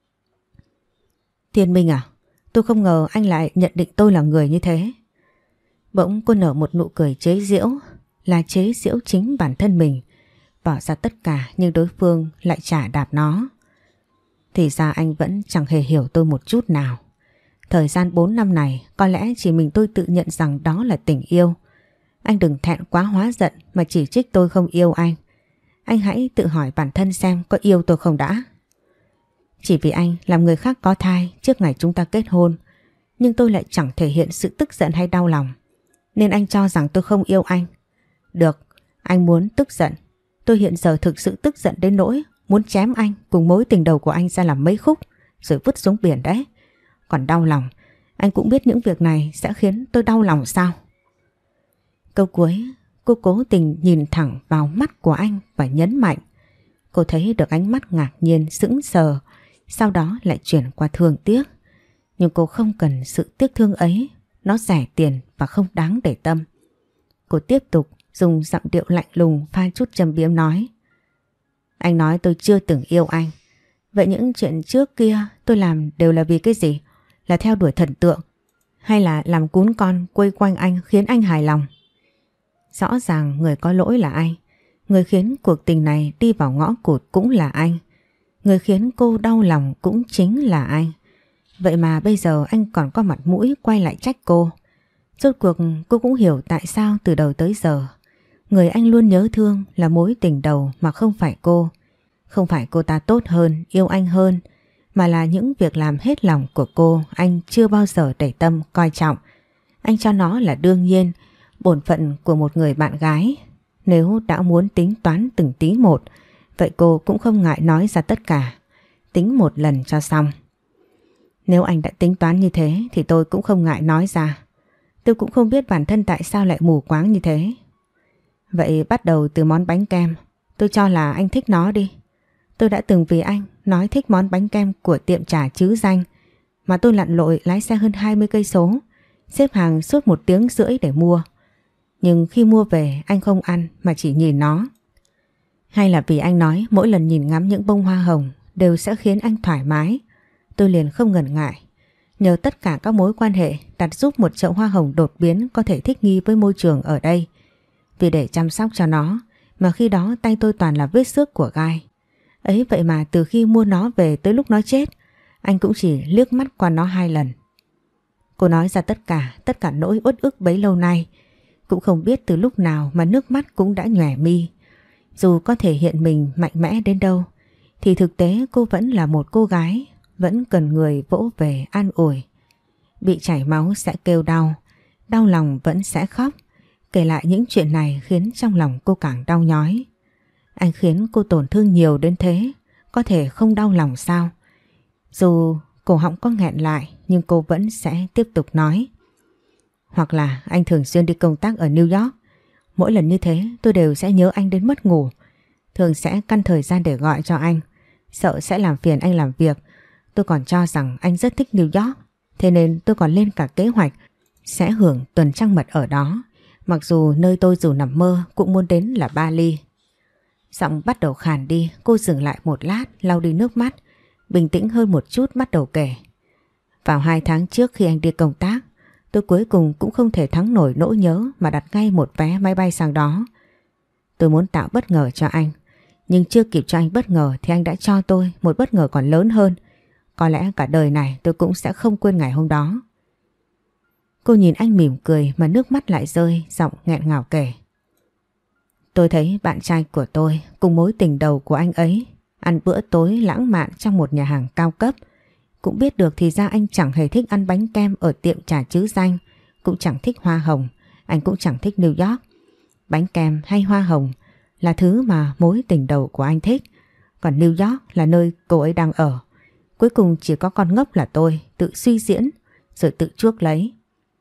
Thiên Minh à, tôi không ngờ anh lại nhận định tôi là người như thế. Bỗng cô nở một nụ cười chế giễu, là chế giễu chính bản thân mình. Bỏ ra tất cả nhưng đối phương lại trả đạp nó. Thì ra anh vẫn chẳng hề hiểu tôi một chút nào. Thời gian bốn năm này có lẽ chỉ mình tôi tự nhận rằng đó là tình yêu. Anh đừng thẹn quá hóa giận mà chỉ trích tôi không yêu anh. Anh hãy tự hỏi bản thân xem có yêu tôi không đã. Chỉ vì anh làm người khác có thai trước ngày chúng ta kết hôn, nhưng tôi lại chẳng thể hiện sự tức giận hay đau lòng, nên anh cho rằng tôi không yêu anh. Được, anh muốn tức giận. Tôi hiện giờ thực sự tức giận đến nỗi muốn chém anh cùng mối tình đầu của anh ra làm mấy khúc rồi vứt xuống biển đấy. Còn đau lòng, anh cũng biết những việc này sẽ khiến tôi đau lòng sao? Câu cuối, cô cố tình nhìn thẳng vào mắt của anh và nhấn mạnh. Cô thấy được ánh mắt ngạc nhiên, sững sờ, sau đó lại chuyển qua thương tiếc. Nhưng cô không cần sự tiếc thương ấy, nó rẻ tiền và không đáng để tâm. Cô tiếp tục dùng giọng điệu lạnh lùng pha chút châm biếm nói. Anh nói tôi chưa từng yêu anh. Vậy những chuyện trước kia tôi làm đều là vì cái gì? Là theo đuổi thần tượng? Hay là làm cún con quây quanh anh khiến anh hài lòng? Rõ ràng người có lỗi là anh. Người khiến cuộc tình này đi vào ngõ cụt cũng là anh. Người khiến cô đau lòng cũng chính là anh. Vậy mà bây giờ anh còn có mặt mũi quay lại trách cô. Rốt cuộc cô cũng hiểu tại sao từ đầu tới giờ người anh luôn nhớ thương là mối tình đầu mà không phải cô. Không phải cô ta tốt hơn, yêu anh hơn, mà là những việc làm hết lòng của cô anh chưa bao giờ để tâm coi trọng. Anh cho nó là đương nhiên, bổn phận của một người bạn gái. Nếu đã muốn tính toán từng tí một, vậy cô cũng không ngại nói ra tất cả. Tính một lần cho xong. Nếu anh đã tính toán như thế thì tôi cũng không ngại nói ra. Tôi cũng không biết bản thân tại sao lại mù quáng như thế. Vậy bắt đầu từ món bánh kem. Tôi cho là anh thích nó đi. Tôi đã từng vì anh nói thích món bánh kem của tiệm trà chữ danh mà tôi lặn lội lái xe hơn hai mươi cây số, xếp hàng suốt một tiếng rưỡi để mua. Nhưng khi mua về anh không ăn mà chỉ nhìn nó. Hay là vì anh nói mỗi lần nhìn ngắm những bông hoa hồng đều sẽ khiến anh thoải mái, tôi liền không ngần ngại. Nhờ tất cả các mối quan hệ đặt giúp một chậu hoa hồng đột biến có thể thích nghi với môi trường ở đây. Vì để chăm sóc cho nó mà khi đó tay tôi toàn là vết xước của gai. Ấy vậy mà từ khi mua nó về tới lúc nó chết, anh cũng chỉ liếc mắt qua nó hai lần. Cô nói ra tất cả, tất cả nỗi uất ức bấy lâu nay. Cũng không biết từ lúc nào mà nước mắt cũng đã nhòe mi. Dù có thể hiện mình mạnh mẽ đến đâu, thì thực tế cô vẫn là một cô gái, vẫn cần người vỗ về an ủi. Bị chảy máu sẽ kêu đau, đau lòng vẫn sẽ khóc. Kể lại những chuyện này khiến trong lòng cô càng đau nhói. Anh khiến cô tổn thương nhiều đến thế, có thể không đau lòng sao? Dù cổ họng có nghẹn lại nhưng cô vẫn sẽ tiếp tục nói. Hoặc là anh thường xuyên đi công tác ở New York. Mỗi lần như thế tôi đều sẽ nhớ anh đến mất ngủ. Thường sẽ căn thời gian để gọi cho anh. Sợ sẽ làm phiền anh làm việc. Tôi còn cho rằng anh rất thích New York. Thế nên tôi còn lên cả kế hoạch sẽ hưởng tuần trăng mật ở đó. Mặc dù nơi tôi dù nằm mơ cũng muốn đến là Bali. Giọng bắt đầu khàn đi, cô dừng lại một lát, lau đi nước mắt, bình tĩnh hơn một chút bắt đầu kể. Vào hai tháng trước khi anh đi công tác, tôi cuối cùng cũng không thể thắng nổi nỗi nhớ mà đặt ngay một vé máy bay sang đó. Tôi muốn tạo bất ngờ cho anh, nhưng chưa kịp cho anh bất ngờ thì anh đã cho tôi một bất ngờ còn lớn hơn. Có lẽ cả đời này tôi cũng sẽ không quên ngày hôm đó. Cô nhìn anh mỉm cười mà nước mắt lại rơi, giọng nghẹn ngào kể. Tôi thấy bạn trai của tôi cùng mối tình đầu của anh ấy ăn bữa tối lãng mạn trong một nhà hàng cao cấp. Cũng biết được thì ra anh chẳng hề thích ăn bánh kem ở tiệm trà chữ danh, cũng chẳng thích hoa hồng, anh cũng chẳng thích New York. Bánh kem hay hoa hồng là thứ mà mối tình đầu của anh thích, còn New York là nơi cô ấy đang ở. Cuối cùng chỉ có con ngốc là tôi tự suy diễn rồi tự chuốc lấy.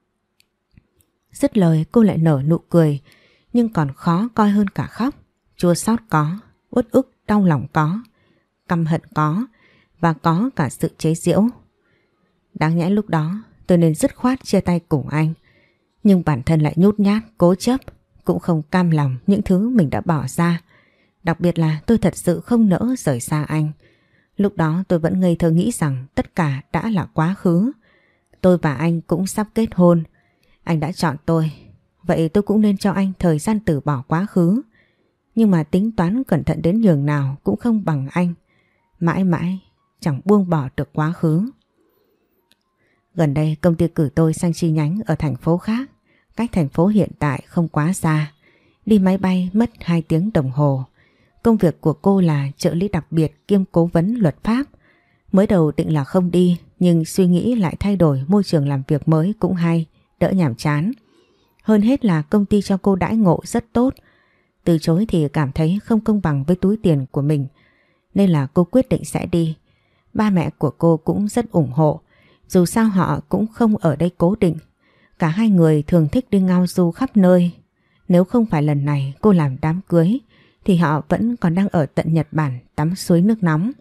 Dứt lời cô lại nở nụ cười, nhưng còn khó coi hơn cả khóc. Chua xót có, uất ức đau lòng có, căm hận có, và có cả sự chế giễu. Đáng nhẽ lúc đó tôi nên dứt khoát chia tay cùng anh, nhưng bản thân lại nhút nhát, cố chấp, cũng không cam lòng những thứ mình đã bỏ ra. Đặc biệt là tôi thật sự không nỡ rời xa anh. Lúc đó tôi vẫn ngây thơ nghĩ rằng tất cả đã là quá khứ. Tôi và anh cũng sắp kết hôn. Anh đã chọn tôi, vậy tôi cũng nên cho anh thời gian từ bỏ quá khứ. Nhưng mà tính toán cẩn thận đến nhường nào cũng không bằng anh. Mãi mãi chẳng buông bỏ được quá khứ. Gần đây công ty cử tôi sang chi nhánh ở thành phố khác, cách thành phố hiện tại không quá xa. Đi máy bay mất hai tiếng đồng hồ. Công việc của cô là trợ lý đặc biệt kiêm cố vấn luật pháp. Mới đầu định là không đi, nhưng suy nghĩ lại thay đổi môi trường làm việc mới cũng hay, đỡ nhàm chán. Hơn hết là công ty cho cô đãi ngộ rất tốt. Từ chối thì cảm thấy không công bằng với túi tiền của mình, nên là cô quyết định sẽ đi. Ba mẹ của cô cũng rất ủng hộ, dù sao họ cũng không ở đây cố định. Cả hai người thường thích đi ngao du khắp nơi. Nếu không phải lần này cô làm đám cưới thì họ vẫn còn đang ở tận Nhật Bản tắm suối nước nóng.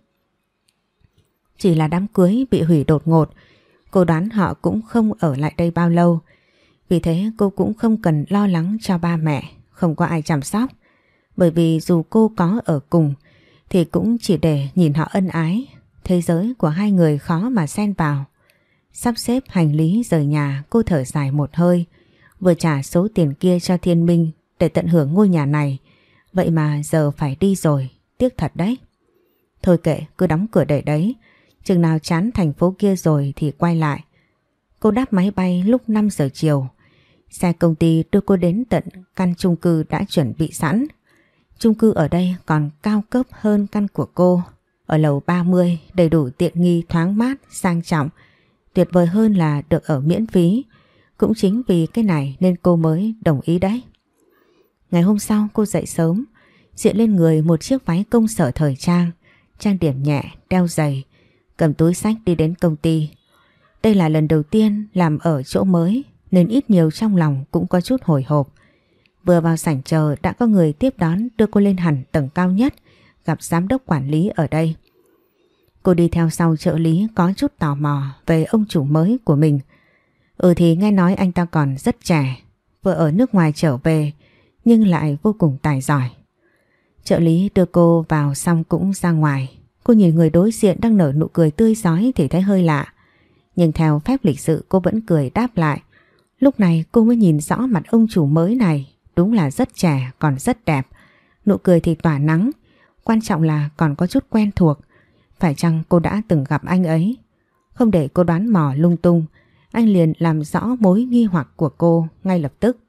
Chỉ là đám cưới bị hủy đột ngột, cô đoán họ cũng không ở lại đây bao lâu. Vì thế cô cũng không cần lo lắng cho ba mẹ, không có ai chăm sóc. Bởi vì dù cô có ở cùng thì cũng chỉ để nhìn họ ân ái. Thế giới của hai người khó mà xen vào. Sắp xếp hành lý rời nhà, cô thở dài một hơi. Vừa trả số tiền kia cho Thiên Minh để tận hưởng ngôi nhà này, Vậy mà giờ phải đi rồi, tiếc thật đấy. Thôi kệ, cứ đóng cửa để đấy. Chừng nào chán thành phố kia rồi thì quay lại. Cô đáp máy bay lúc năm giờ chiều. Xe công ty đưa cô đến tận căn chung cư đã chuẩn bị sẵn. Chung cư ở đây còn cao cấp hơn căn của cô. Ở lầu ba mươi, đầy đủ tiện nghi, thoáng mát, sang trọng. Tuyệt vời hơn là được ở miễn phí. Cũng chính vì cái này nên cô mới đồng ý đấy. Ngày hôm sau cô dậy sớm, diện lên người một chiếc váy công sở thời trang, trang điểm nhẹ, đeo giày, cầm túi xách đi đến công ty. Đây là lần đầu tiên làm ở chỗ mới nên ít nhiều trong lòng cũng có chút hồi hộp. Vừa vào sảnh chờ đã có người tiếp đón đưa cô lên hẳn tầng cao nhất, gặp giám đốc quản lý ở đây. Cô đi theo sau trợ lý có chút tò mò về ông chủ mới của mình. Ừ thì nghe nói anh ta còn rất trẻ, vừa ở nước ngoài trở về nhưng lại vô cùng tài giỏi. Trợ lý đưa cô vào xong cũng ra ngoài. Cô nhìn người đối diện đang nở nụ cười tươi rói thì thấy hơi lạ. Nhưng theo phép lịch sự cô vẫn cười đáp lại. Lúc này cô mới nhìn rõ mặt ông chủ mới này, đúng là rất trẻ còn rất đẹp. Nụ cười thì tỏa nắng, quan trọng là còn có chút quen thuộc. Phải chăng cô đã từng gặp anh ấy? Không để cô đoán mò lung tung, anh liền làm rõ mối nghi hoặc của cô ngay lập tức.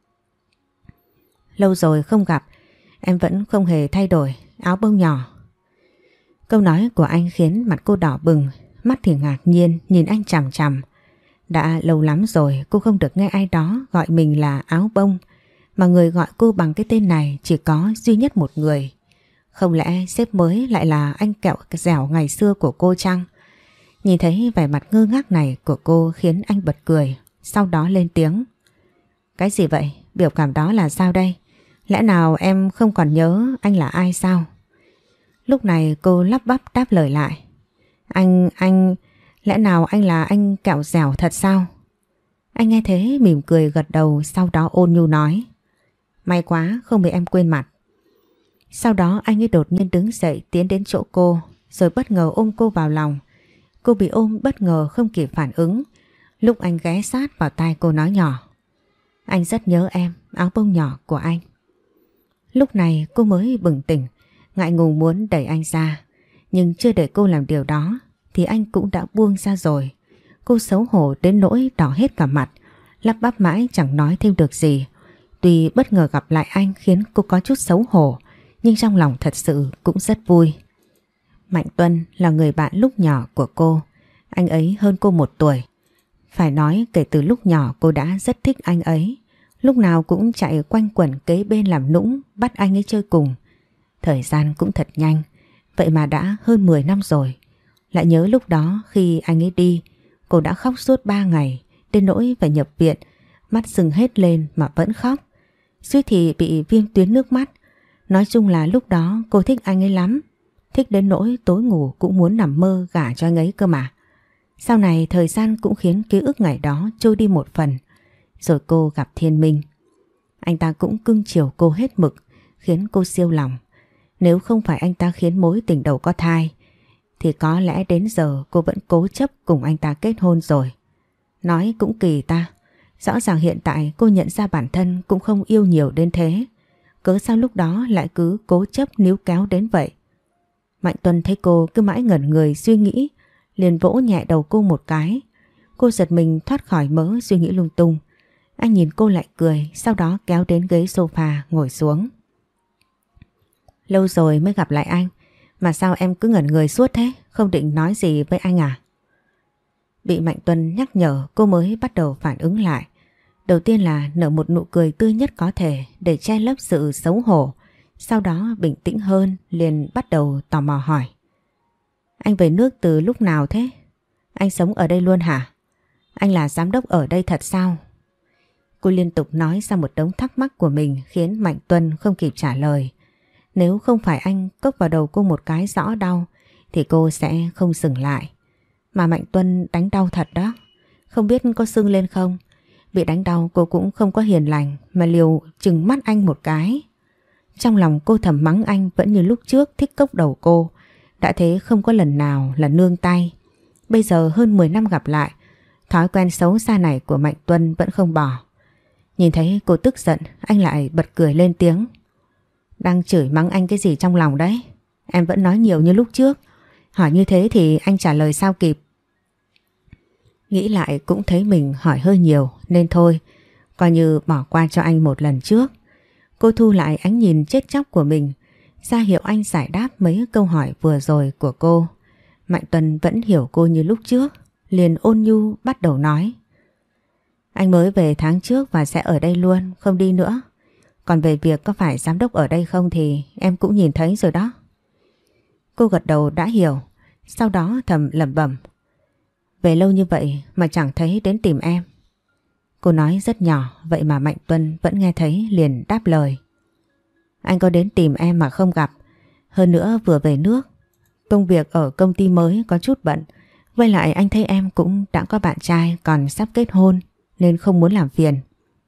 Lâu rồi không gặp, em vẫn không hề thay đổi, áo bông nhỏ. Câu nói của anh khiến mặt cô đỏ bừng, mắt thì ngạc nhiên nhìn anh chằm chằm. Đã lâu lắm rồi cô không được nghe ai đó gọi mình là áo bông, mà người gọi cô bằng cái tên này chỉ có duy nhất một người. Không lẽ sếp mới lại là anh kẹo dẻo ngày xưa của cô chăng? Nhìn thấy vẻ mặt ngơ ngác này của cô khiến anh bật cười, sau đó lên tiếng. Cái gì vậy? Biểu cảm đó là sao đây? Lẽ nào em không còn nhớ anh là ai sao? Lúc này cô lắp bắp đáp lời lại. Anh, anh, lẽ nào anh là anh kẹo dẻo thật sao? Anh nghe thế mỉm cười gật đầu, sau đó ôn nhu nói. May quá không bị em quên mặt. Sau đó anh ấy đột nhiên đứng dậy tiến đến chỗ cô, rồi bất ngờ ôm cô vào lòng. Cô bị ôm bất ngờ không kịp phản ứng. Lúc anh ghé sát vào tai cô nói nhỏ. Anh rất nhớ em, áo bông nhỏ của anh. Lúc này cô mới bừng tỉnh, ngại ngùng muốn đẩy anh ra. Nhưng chưa để cô làm điều đó thì anh cũng đã buông ra rồi. Cô xấu hổ đến nỗi đỏ hết cả mặt, lắp bắp mãi chẳng nói thêm được gì. Tuy bất ngờ gặp lại anh khiến cô có chút xấu hổ, nhưng trong lòng thật sự cũng rất vui. Mạnh Tuân là người bạn lúc nhỏ của cô. Anh ấy hơn cô một tuổi. Phải nói kể từ lúc nhỏ cô đã rất thích anh ấy. Lúc nào cũng chạy quanh quẩn kế bên làm nũng, bắt anh ấy chơi cùng. Thời gian cũng thật nhanh, vậy mà đã hơn mười năm rồi. Lại nhớ lúc đó khi anh ấy đi, cô đã khóc suốt ba ngày, đến nỗi phải nhập viện, mắt sưng hết lên mà vẫn khóc. Suýt thì bị viêm tuyến nước mắt. Nói chung là lúc đó cô thích anh ấy lắm, thích đến nỗi tối ngủ cũng muốn nằm mơ gả cho anh ấy cơ mà. Sau này thời gian cũng khiến ký ức ngày đó trôi đi một phần. Rồi cô gặp Thiên Minh. Anh ta cũng cưng chiều cô hết mực, khiến cô siêu lòng. Nếu không phải anh ta khiến mối tình đầu có thai, thì có lẽ đến giờ cô vẫn cố chấp cùng anh ta kết hôn rồi. Nói cũng kỳ ta, rõ ràng hiện tại cô nhận ra bản thân cũng không yêu nhiều đến thế. Cớ sao lúc đó lại cứ cố chấp níu kéo đến vậy? Mạnh Tuân thấy cô cứ mãi ngẩn người suy nghĩ, liền vỗ nhẹ đầu cô một cái. Cô giật mình thoát khỏi mớ suy nghĩ lung tung. Anh nhìn cô lại cười, sau đó kéo đến ghế sofa ngồi xuống. Lâu rồi mới gặp lại anh, mà sao em cứ ngẩn người suốt thế, không định nói gì với anh à? Bị Mạnh Tuân nhắc nhở cô mới bắt đầu phản ứng lại. Đầu tiên là nở một nụ cười tươi nhất có thể để che lấp sự xấu hổ. Sau đó bình tĩnh hơn liền bắt đầu tò mò hỏi. Anh về nước từ lúc nào thế? Anh sống ở đây luôn hả? Anh là giám đốc ở đây thật sao? Cô liên tục nói ra một đống thắc mắc của mình khiến Mạnh Tuân không kịp trả lời. Nếu không phải anh cốc vào đầu cô một cái rõ đau thì cô sẽ không dừng lại. Mà Mạnh Tuân đánh đau thật đó. Không biết có sưng lên không? Bị đánh đau cô cũng không có hiền lành mà liều trừng mắt anh một cái. Trong lòng cô thầm mắng anh vẫn như lúc trước thích cốc đầu cô. Đã thế không có lần nào là nương tay. Bây giờ hơn mười năm gặp lại, thói quen xấu xa này của Mạnh Tuân vẫn không bỏ. Nhìn thấy cô tức giận, anh lại bật cười lên tiếng. Đang chửi mắng anh cái gì trong lòng đấy? Em vẫn nói nhiều như lúc trước. Hỏi như thế thì anh trả lời sao kịp. Nghĩ lại cũng thấy mình hỏi hơi nhiều nên thôi, coi như bỏ qua cho anh một lần trước. Cô thu lại ánh nhìn chết chóc của mình, ra hiệu anh giải đáp mấy câu hỏi vừa rồi của cô. Mạnh Tuân vẫn hiểu cô như lúc trước, liền ôn nhu bắt đầu nói. Anh mới về tháng trước và sẽ ở đây luôn, không đi nữa. Còn về việc có phải giám đốc ở đây không thì em cũng nhìn thấy rồi đó. Cô gật đầu đã hiểu, sau đó thầm lẩm bẩm. Về lâu như vậy mà chẳng thấy đến tìm em. Cô nói rất nhỏ, vậy mà Mạnh Tuân vẫn nghe thấy, liền đáp lời. Anh có đến tìm em mà không gặp. Hơn nữa vừa về nước, công việc ở công ty mới có chút bận. Với lại anh thấy em cũng đã có bạn trai còn sắp kết hôn nên không muốn làm phiền.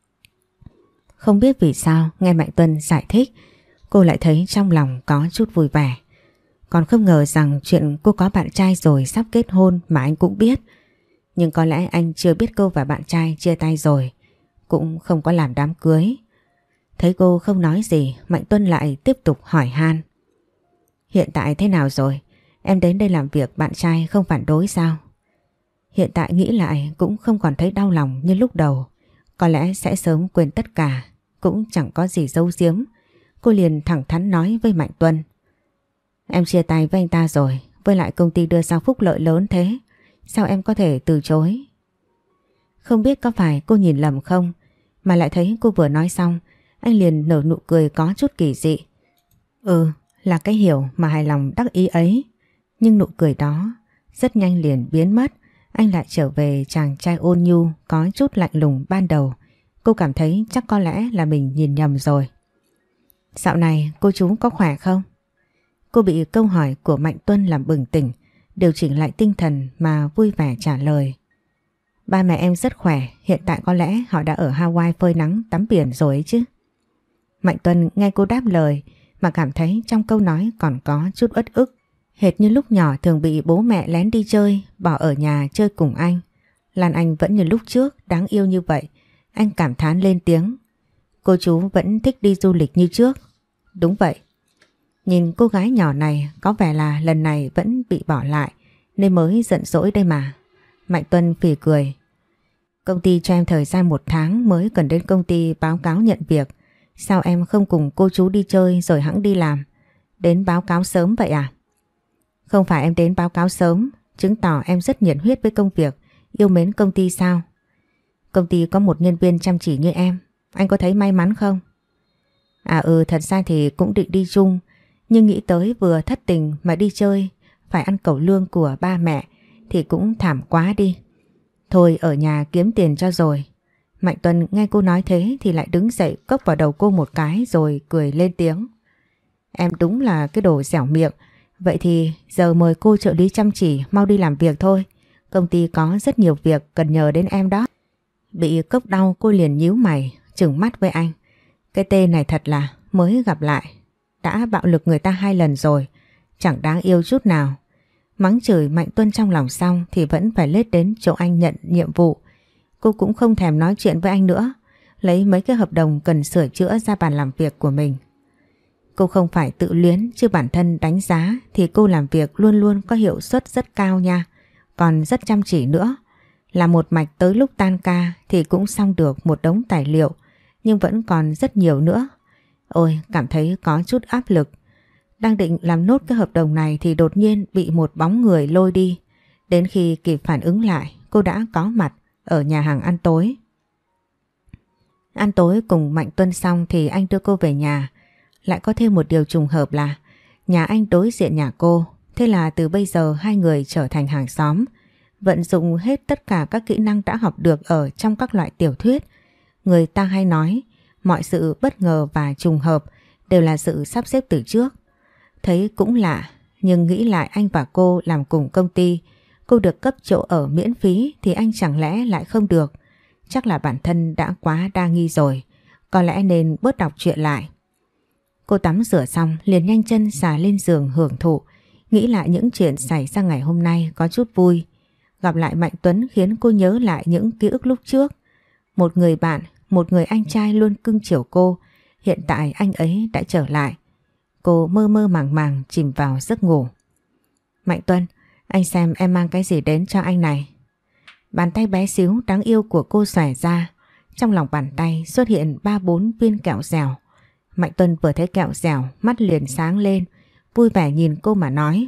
Không biết vì sao nghe Mạnh Tuân giải thích, cô lại thấy trong lòng có chút vui vẻ. Còn không ngờ rằng chuyện cô có bạn trai rồi sắp kết hôn mà anh cũng biết. Nhưng có lẽ anh chưa biết cô và bạn trai chia tay rồi, cũng không có làm đám cưới. Thấy cô không nói gì, Mạnh Tuân lại tiếp tục hỏi han. Hiện tại thế nào rồi? Em đến đây làm việc bạn trai không phản đối sao? Hiện tại nghĩ lại cũng không còn thấy đau lòng như lúc đầu. Có lẽ sẽ sớm quên tất cả, cũng chẳng có gì giấu giếm. Cô liền thẳng thắn nói với Mạnh Tuân. Em chia tay với anh ta rồi, với lại công ty đưa ra phúc lợi lớn thế, sao em có thể từ chối? Không biết có phải cô nhìn lầm không, mà lại thấy cô vừa nói xong, anh liền nở nụ cười có chút kỳ dị. Ừ, là cái hiểu mà hài lòng đắc ý ấy. Nhưng nụ cười đó rất nhanh liền biến mất. Anh lại trở về chàng trai ôn nhu, có chút lạnh lùng ban đầu. Cô cảm thấy chắc có lẽ là mình nhìn nhầm rồi. Dạo này cô chú có khỏe không? Cô bị câu hỏi của Mạnh Tuân làm bừng tỉnh, điều chỉnh lại tinh thần mà vui vẻ trả lời. Ba mẹ em rất khỏe, hiện tại có lẽ họ đã ở Hawaii phơi nắng tắm biển rồi ấy chứ. Mạnh Tuân nghe cô đáp lời mà cảm thấy trong câu nói còn có chút uất ức. Hệt như lúc nhỏ thường bị bố mẹ lén đi chơi, bỏ ở nhà chơi cùng anh. Lan Anh vẫn như lúc trước, đáng yêu như vậy. Anh cảm thán lên tiếng. Cô chú vẫn thích đi du lịch như trước. Đúng vậy. Nhìn cô gái nhỏ này có vẻ là lần này vẫn bị bỏ lại nên mới giận dỗi đây mà. Mạnh Tuân phì cười. Công ty cho em thời gian một tháng mới cần đến công ty báo cáo nhận việc. Sao em không cùng cô chú đi chơi rồi hẵng đi làm? Đến báo cáo sớm vậy à? Không phải em đến báo cáo sớm, chứng tỏ em rất nhiệt huyết với công việc, yêu mến công ty sao? Công ty có một nhân viên chăm chỉ như em, anh có thấy may mắn không? À ừ, thật ra thì cũng định đi chung, nhưng nghĩ tới vừa thất tình mà đi chơi, phải ăn cẩu lương của ba mẹ thì cũng thảm quá đi. Thôi ở nhà kiếm tiền cho rồi. Mạnh Tuân nghe cô nói thế thì lại đứng dậy cốc vào đầu cô một cái rồi cười lên tiếng. Em đúng là cái đồ dẻo miệng. Vậy thì giờ mời cô trợ lý chăm chỉ mau đi làm việc thôi. Công ty có rất nhiều việc cần nhờ đến em đó. Bị cốc đau cô liền nhíu mày, trừng mắt với anh. Cái tên này thật là mới gặp lại. Đã bạo lực người ta hai lần rồi, chẳng đáng yêu chút nào. Mắng chửi Mạnh Tuân trong lòng xong thì vẫn phải lết đến chỗ anh nhận nhiệm vụ. Cô cũng không thèm nói chuyện với anh nữa, lấy mấy cái hợp đồng cần sửa chữa ra bàn làm việc của mình. Cô không phải tự luyến chứ bản thân đánh giá thì cô làm việc luôn luôn có hiệu suất rất cao nha, còn rất chăm chỉ nữa. Là một mạch tới lúc tan ca thì cũng xong được một đống tài liệu, nhưng vẫn còn rất nhiều nữa. Ôi, cảm thấy có chút áp lực. Đang định làm nốt cái hợp đồng này thì đột nhiên bị một bóng người lôi đi. Đến khi kịp phản ứng lại, cô đã có mặt ở nhà hàng ăn tối. Ăn tối cùng Mạnh Tuân xong thì anh đưa cô về nhà. Lại có thêm một điều trùng hợp là nhà anh đối diện nhà cô. Thế là từ bây giờ hai người trở thành hàng xóm, vận dụng hết tất cả các kỹ năng đã học được ở trong các loại tiểu thuyết. Người ta hay nói mọi sự bất ngờ và trùng hợp đều là sự sắp xếp từ trước. Thấy cũng lạ, nhưng nghĩ lại anh và cô làm cùng công ty, cô được cấp chỗ ở miễn phí thì anh chẳng lẽ lại không được. Chắc là bản thân đã quá đa nghi rồi, có lẽ nên bớt đọc truyện lại. Cô tắm rửa xong liền nhanh chân xà lên giường hưởng thụ, nghĩ lại những chuyện xảy ra ngày hôm nay có chút vui. Gặp lại Mạnh Tuấn khiến cô nhớ lại những ký ức lúc trước. Một người bạn, một người anh trai luôn cưng chiều cô, hiện tại anh ấy đã trở lại. cô mơ mơ màng màng chìm vào giấc ngủ. Mạnh Tuân, anh xem em mang cái gì đến cho anh này. Bàn tay bé xíu đáng yêu của cô xòe ra. Trong lòng bàn tay xuất hiện ba bốn viên kẹo dẻo. Mạnh Tuân vừa thấy kẹo dẻo, mắt liền sáng lên, vui vẻ nhìn cô mà nói.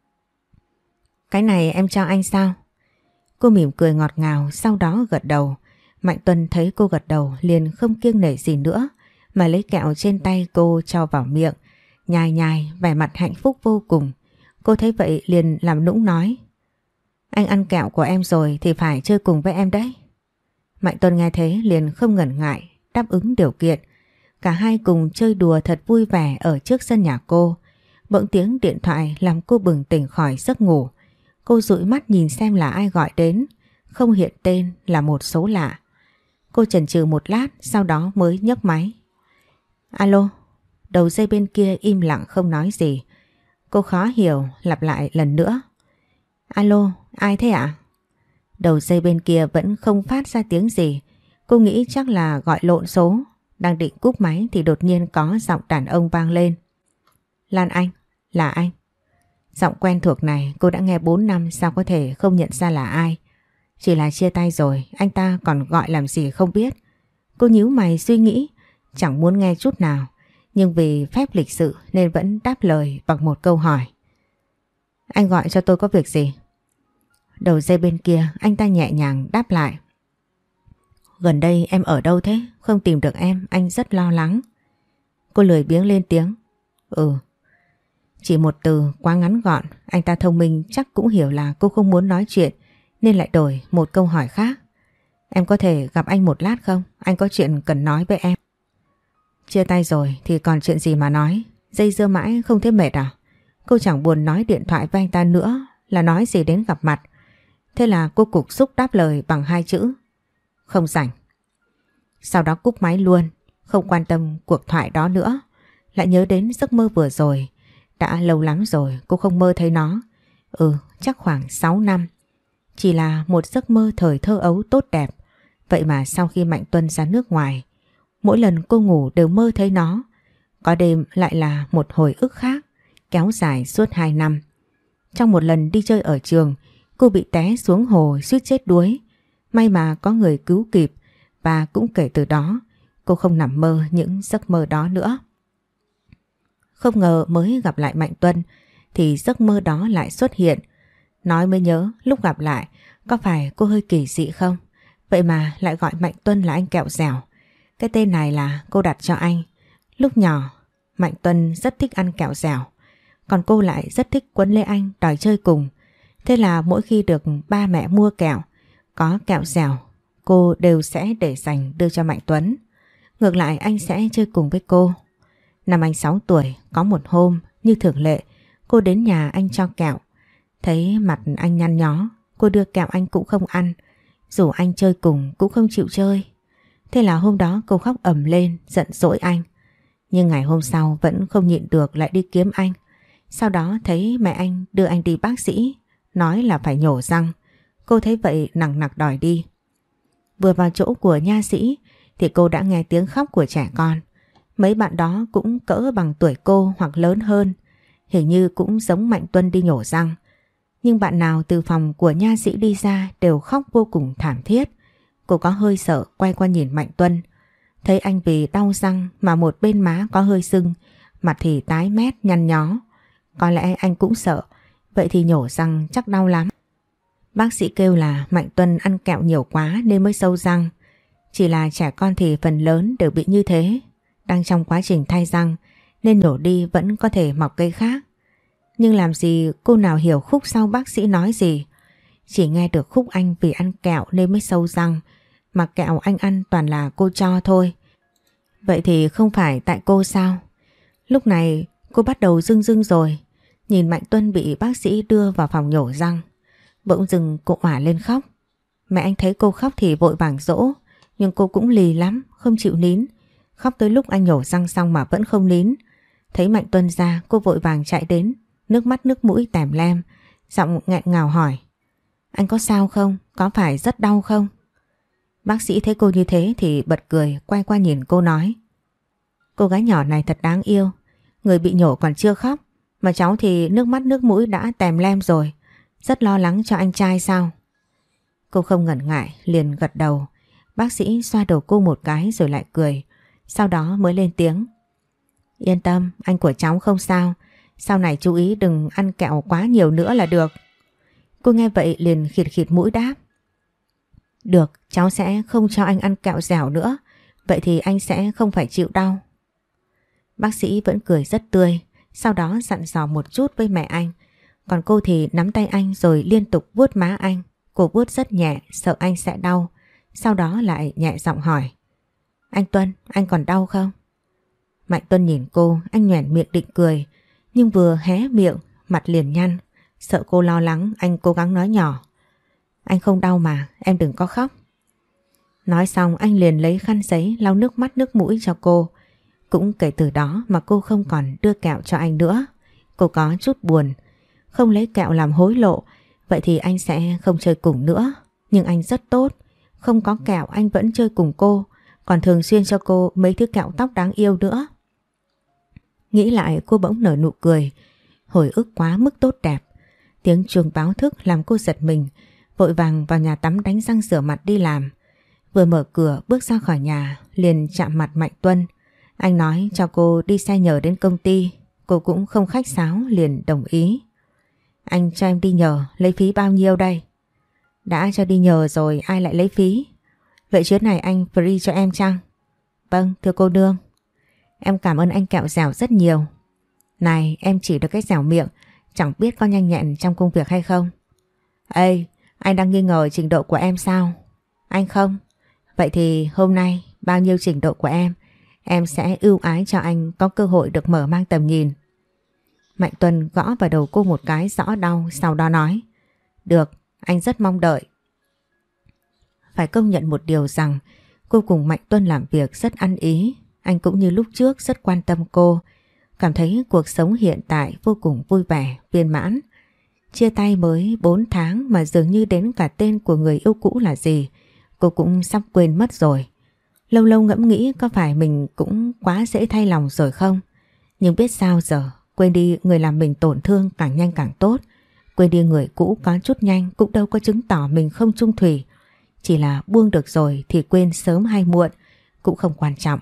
Cái này em cho anh sao? Cô mỉm cười ngọt ngào, sau đó gật đầu. Mạnh Tuân thấy cô gật đầu liền không kiêng nể gì nữa, mà lấy kẹo trên tay cô cho vào miệng, nhai nhai vẻ mặt hạnh phúc vô cùng. Cô thấy vậy liền làm nũng nói. Anh ăn kẹo của em rồi thì phải chơi cùng với em đấy. Mạnh Tuân nghe thế liền không ngần ngại, đáp ứng điều kiện. Cả hai cùng chơi đùa thật vui vẻ ở trước sân nhà cô. Bỗng tiếng điện thoại làm cô bừng tỉnh khỏi giấc ngủ. Cô dụi mắt nhìn xem là ai gọi đến, không hiện tên là một số lạ. Cô chần chừ một lát sau đó mới nhấc máy. Alo, đầu dây bên kia im lặng không nói gì. Cô khó hiểu lặp lại lần nữa. Alo, ai thế ạ? Đầu dây bên kia vẫn không phát ra tiếng gì. Cô nghĩ chắc là gọi lộn số. Đang định cúp máy thì đột nhiên có giọng đàn ông vang lên. Lan Anh, là anh. Giọng quen thuộc này cô đã nghe bốn năm, sao có thể không nhận ra là ai. Chỉ là chia tay rồi, anh ta còn gọi làm gì không biết. Cô nhíu mày suy nghĩ, chẳng muốn nghe chút nào. Nhưng vì phép lịch sự nên vẫn đáp lời bằng một câu hỏi. Anh gọi cho tôi có việc gì? Đầu dây bên kia anh ta nhẹ nhàng đáp lại. Gần đây em ở đâu thế? Không tìm được em, anh rất lo lắng. Cô lười biếng lên tiếng. Ừ. Chỉ một từ quá ngắn gọn, anh ta thông minh chắc cũng hiểu là cô không muốn nói chuyện nên lại đổi một câu hỏi khác. Em có thể gặp anh một lát không? Anh có chuyện cần nói với em. Chia tay rồi thì còn chuyện gì mà nói? Dây dưa mãi không thấy mệt à? Cô chẳng buồn nói điện thoại với anh ta nữa, là nói gì đến gặp mặt. Thế là cô cục xúc đáp lời bằng hai chữ. Không rảnh. Sau đó cúp máy luôn, không quan tâm cuộc thoại đó nữa. Lại nhớ đến giấc mơ vừa rồi. Đã lâu lắm rồi cô không mơ thấy nó. Ừ, chắc khoảng sáu năm. Chỉ là một giấc mơ thời thơ ấu tốt đẹp. Vậy mà sau khi Mạnh Tuân ra nước ngoài, mỗi lần cô ngủ đều mơ thấy nó. Có đêm lại là một hồi ức khác, kéo dài suốt hai năm. Trong một lần đi chơi ở trường, cô bị té xuống hồ suýt chết đuối. May mà có người cứu kịp và cũng kể từ đó cô không nằm mơ những giấc mơ đó nữa. Không ngờ mới gặp lại Mạnh Tuân thì giấc mơ đó lại xuất hiện. Nói mới nhớ lúc gặp lại có phải cô hơi kỳ dị không? Vậy mà lại gọi Mạnh Tuân là anh kẹo dẻo. Cái tên này là cô đặt cho anh. Lúc nhỏ Mạnh Tuân rất thích ăn kẹo dẻo, còn cô lại rất thích quấn lấy anh đòi chơi cùng. Thế là mỗi khi được ba mẹ mua kẹo có kẹo dẻo, cô đều sẽ để dành đưa cho Mạnh Tuấn. Ngược lại anh sẽ chơi cùng với cô. Năm anh sáu tuổi, có một hôm như thường lệ cô đến nhà anh cho kẹo. Thấy mặt anh nhăn nhó, cô đưa kẹo anh cũng không ăn, rủ anh chơi cùng cũng không chịu chơi. Thế là hôm đó cô khóc ầm lên giận dỗi anh. Nhưng ngày hôm sau vẫn không nhịn được lại đi kiếm anh. Sau đó thấy mẹ anh đưa anh đi bác sĩ, nói là phải nhổ răng. Cô thấy vậy nằng nặc đòi đi. Vừa vào chỗ của nha sĩ thì cô đã nghe tiếng khóc của trẻ con. Mấy bạn đó cũng cỡ bằng tuổi cô hoặc lớn hơn, hình như cũng giống Mạnh Tuân đi nhổ răng. Nhưng bạn nào từ phòng của nha sĩ đi ra đều khóc vô cùng thảm thiết. Cô có hơi sợ quay qua nhìn Mạnh Tuân. Thấy anh vì đau răng mà một bên má có hơi sưng, mặt thì tái mét nhăn nhó. Có lẽ anh cũng sợ, vậy thì nhổ răng chắc đau lắm. Bác sĩ kêu là Mạnh Tuân ăn kẹo nhiều quá nên mới sâu răng. Chỉ là trẻ con thì phần lớn đều bị như thế. Đang trong quá trình thay răng nên nhổ đi vẫn có thể mọc cây khác. Nhưng làm gì cô nào hiểu khúc sau bác sĩ nói gì. Chỉ nghe được khúc anh vì ăn kẹo nên mới sâu răng, mà kẹo anh ăn toàn là cô cho thôi. Vậy thì không phải tại cô sao? Lúc này cô bắt đầu rưng rưng rồi. Nhìn Mạnh Tuân bị bác sĩ đưa vào phòng nhổ răng. Bỗng dưng cô òa lên khóc. Mẹ anh thấy cô khóc thì vội vàng dỗ, nhưng cô cũng lì lắm, không chịu nín. Khóc tới lúc anh nhổ răng xong mà vẫn không nín. Thấy Mạnh Tuân ra cô vội vàng chạy đến, nước mắt nước mũi tèm lem, giọng nghẹn ngào hỏi. Anh có sao không? Có phải rất đau không? Bác sĩ thấy cô như thế thì bật cười, quay qua nhìn cô nói. Cô gái nhỏ này thật đáng yêu. Người bị nhổ còn chưa khóc, mà cháu thì nước mắt nước mũi đã tèm lem rồi. Rất lo lắng cho anh trai sao? Cô không ngần ngại, liền gật đầu. Bác sĩ xoa đầu cô một cái rồi lại cười. Sau đó mới lên tiếng. Yên tâm, anh của cháu không sao. Sau này chú ý đừng ăn kẹo quá nhiều nữa là được. Cô nghe vậy liền khịt khịt mũi đáp. Được, cháu sẽ không cho anh ăn kẹo dẻo nữa. Vậy thì anh sẽ không phải chịu đau. Bác sĩ vẫn cười rất tươi. Sau đó dặn dò một chút với mẹ anh. Còn cô thì nắm tay anh rồi liên tục vuốt má anh. Cô vuốt rất nhẹ, sợ anh sẽ đau. Sau đó lại nhẹ giọng hỏi. Anh Tuân, anh còn đau không? Mạnh Tuân nhìn cô, anh nhoẻn miệng định cười. Nhưng vừa hé miệng, mặt liền nhăn. Sợ cô lo lắng, anh cố gắng nói nhỏ. Anh không đau mà, em đừng có khóc. Nói xong anh liền lấy khăn giấy lau nước mắt nước mũi cho cô. Cũng kể từ đó mà cô không còn đưa kẹo cho anh nữa. Cô có chút buồn. Không lấy kẹo làm hối lộ, vậy thì anh sẽ không chơi cùng nữa. Nhưng anh rất tốt. Không có kẹo anh vẫn chơi cùng cô. Còn thường xuyên cho cô mấy thứ kẹo tóc đáng yêu nữa. Nghĩ lại cô bỗng nở nụ cười. Hồi ức quá mức tốt đẹp. Tiếng chuông báo thức làm cô giật mình. Vội vàng vào nhà tắm đánh răng rửa mặt đi làm. Vừa mở cửa bước ra khỏi nhà liền chạm mặt Mạnh Tuân. Anh nói cho cô đi xe nhờ đến công ty. Cô cũng không khách sáo liền đồng ý. Anh cho em đi nhờ, lấy phí bao nhiêu đây? Đã cho đi nhờ rồi ai lại lấy phí? Vậy chuyến này anh free cho em chăng? Vâng, thưa cô nương. Em cảm ơn anh kẹo dẻo rất nhiều. Này, em chỉ được cái dẻo miệng, chẳng biết có nhanh nhẹn trong công việc hay không? Ê, anh đang nghi ngờ trình độ của em sao? Anh không? Vậy thì hôm nay bao nhiêu trình độ của em, em sẽ ưu ái cho anh có cơ hội được mở mang tầm nhìn. Mạnh Tuân gõ vào đầu cô một cái rõ đau, sau đó nói. Được, anh rất mong đợi. Phải công nhận một điều rằng cô cùng Mạnh Tuân làm việc rất ăn ý. Anh cũng như lúc trước rất quan tâm cô. Cảm thấy cuộc sống hiện tại vô cùng vui vẻ, viên mãn. Chia tay mới bốn tháng mà dường như đến cả tên của người yêu cũ là gì cô cũng sắp quên mất rồi. Lâu lâu ngẫm nghĩ có phải mình cũng quá dễ thay lòng rồi không? Nhưng biết sao giờ, quên đi người làm mình tổn thương càng nhanh càng tốt. Quên đi người cũ có chút nhanh cũng đâu có chứng tỏ mình không chung thủy. Chỉ là buông được rồi thì quên sớm hay muộn cũng không quan trọng.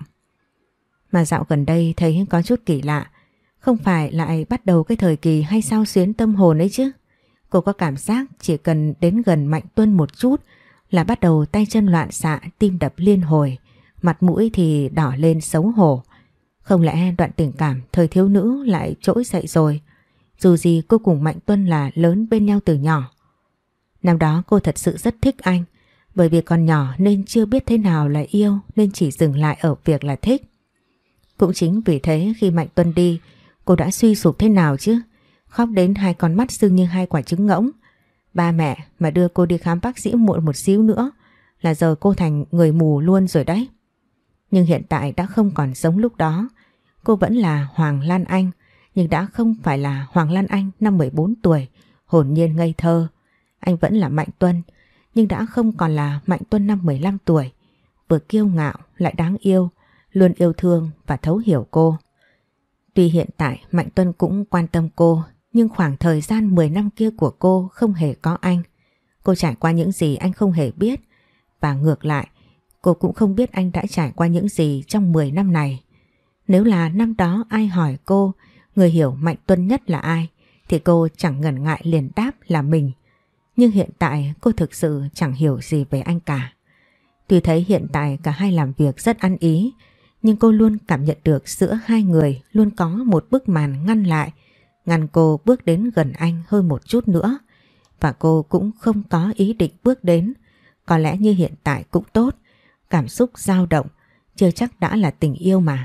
Mà dạo gần đây thấy có chút kỳ lạ. Không phải lại bắt đầu cái thời kỳ hay sao xuyến tâm hồn ấy chứ? Cô có cảm giác chỉ cần đến gần Mạnh Tuân một chút là bắt đầu tay chân loạn xạ, tim đập liên hồi, mặt mũi thì đỏ lên xấu hổ. Không lẽ đoạn tình cảm thời thiếu nữ lại trỗi dậy rồi? Dù gì cô cùng Mạnh Tuân là lớn bên nhau từ nhỏ. Năm đó cô thật sự rất thích anh, bởi vì còn nhỏ nên chưa biết thế nào là yêu nên chỉ dừng lại ở việc là thích. Cũng chính vì thế khi Mạnh Tuân đi, cô đã suy sụp thế nào chứ? Khóc đến hai con mắt sưng như hai quả trứng ngỗng. Ba mẹ mà đưa cô đi khám bác sĩ muộn một xíu nữa là giờ cô thành người mù luôn rồi đấy. Nhưng hiện tại đã không còn giống lúc đó. Cô vẫn là Hoàng Lan Anh, nhưng đã không phải là Hoàng Lan Anh năm mười bốn tuổi, hồn nhiên ngây thơ. Anh vẫn là Mạnh Tuân, nhưng đã không còn là Mạnh Tuân năm mười lăm tuổi, vừa kiêu ngạo lại đáng yêu, luôn yêu thương và thấu hiểu cô. Tuy hiện tại Mạnh Tuân cũng quan tâm cô, nhưng khoảng thời gian mười năm kia của cô không hề có anh. Cô trải qua những gì anh không hề biết, và ngược lại, cô cũng không biết anh đã trải qua những gì trong mười năm này. Nếu là năm đó ai hỏi cô người hiểu Mạnh Tuân nhất là ai, thì cô chẳng ngần ngại liền đáp là mình. Nhưng hiện tại cô thực sự chẳng hiểu gì về anh cả. Tuy thấy hiện tại cả hai làm việc rất ăn ý, nhưng cô luôn cảm nhận được giữa hai người luôn có một bức màn ngăn lại, ngăn cô bước đến gần anh hơn một chút nữa. Và cô cũng không có ý định bước đến. Có lẽ như hiện tại cũng tốt, cảm xúc dao động, chưa chắc đã là tình yêu mà.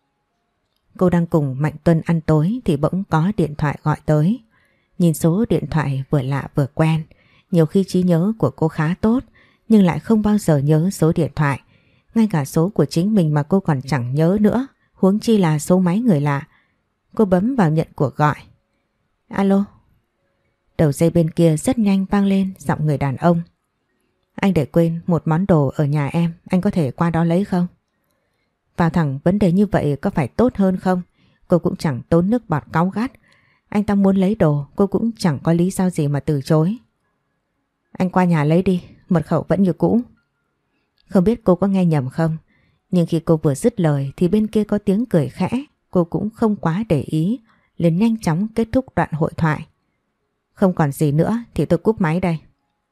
Cô đang cùng Mạnh Tuân ăn tối thì bỗng có điện thoại gọi tới. Nhìn số điện thoại vừa lạ vừa quen, nhiều khi trí nhớ của cô khá tốt, nhưng lại không bao giờ nhớ số điện thoại. Ngay cả số của chính mình mà cô còn chẳng nhớ nữa, huống chi là số máy người lạ. Cô bấm vào nhận cuộc gọi. Alo. Đầu dây bên kia rất nhanh vang lên giọng người đàn ông. Anh để quên một món đồ ở nhà em, anh có thể qua đó lấy không? Vào thẳng vấn đề như vậy có phải tốt hơn không? cô cũng chẳng tốn nước bọt cáu gắt. Anh ta muốn lấy đồ, cô cũng chẳng có lý do gì mà từ chối. Anh qua nhà lấy đi, mật khẩu vẫn như cũ. Không biết cô có nghe nhầm không, nhưng khi cô vừa dứt lời thì bên kia có tiếng cười khẽ. Cô cũng không quá để ý, liền nhanh chóng kết thúc đoạn hội thoại. Không còn gì nữa thì tôi cúp máy đây.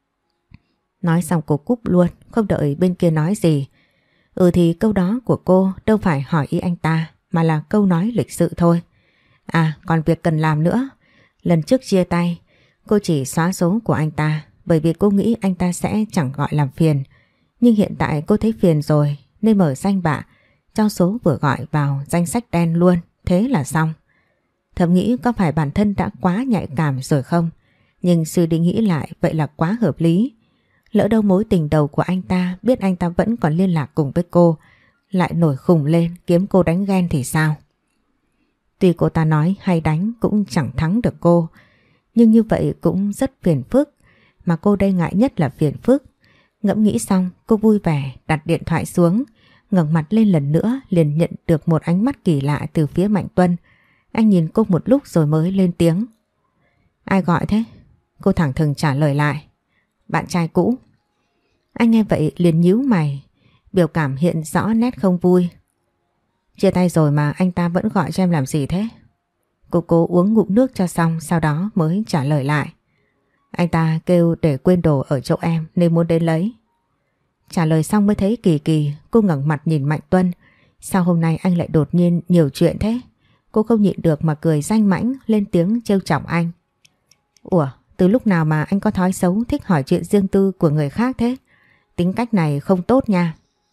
Nói xong cô cúp luôn, không đợi bên kia nói gì. Ừ thì câu đó của cô đâu phải hỏi ý anh ta, mà là câu nói lịch sự thôi. À còn việc cần làm nữa. Lần trước chia tay, cô chỉ xóa số của anh ta bởi vì cô nghĩ anh ta sẽ chẳng gọi làm phiền. Nhưng hiện tại cô thấy phiền rồi nên mở danh bạ, cho số vừa gọi vào danh sách đen luôn, thế là xong. Thầm nghĩ có phải bản thân đã quá nhạy cảm rồi không? Nhưng suy đi nghĩ lại vậy là quá hợp lý. Lỡ đâu mối tình đầu của anh ta biết anh ta vẫn còn liên lạc cùng với cô, lại nổi khùng lên kiếm cô đánh ghen thì sao? Tuy cô ta nói hay đánh cũng chẳng thắng được cô, nhưng như vậy cũng rất phiền phức, mà cô đây ngại nhất là phiền phức. Ngẫm nghĩ xong cô vui vẻ đặt điện thoại xuống, ngẩng mặt lên lần nữa liền nhận được một ánh mắt kỳ lạ từ phía Mạnh Tuân. Anh nhìn cô một lúc rồi mới lên tiếng. Ai gọi thế? Cô thẳng thừng trả lời lại. Bạn trai cũ. Anh nghe vậy liền nhíu mày, biểu cảm hiện rõ nét không vui. Chia tay rồi mà anh ta vẫn gọi cho em làm gì thế? Cô cố uống ngụm nước cho xong, sau đó mới trả lời lại. Anh ta kêu để quên đồ ở chỗ em nên muốn đến lấy. Trả lời xong mới thấy kỳ kỳ, cô ngẩng mặt nhìn Mạnh Tuân. Sao hôm nay anh lại đột nhiên nhiều chuyện thế? Cô không nhịn được mà cười danh mãnh lên tiếng trêu chọc anh. Ủa, từ lúc nào mà anh có thói xấu thích hỏi chuyện riêng tư của người khác thế? Tính cách này không tốt nha.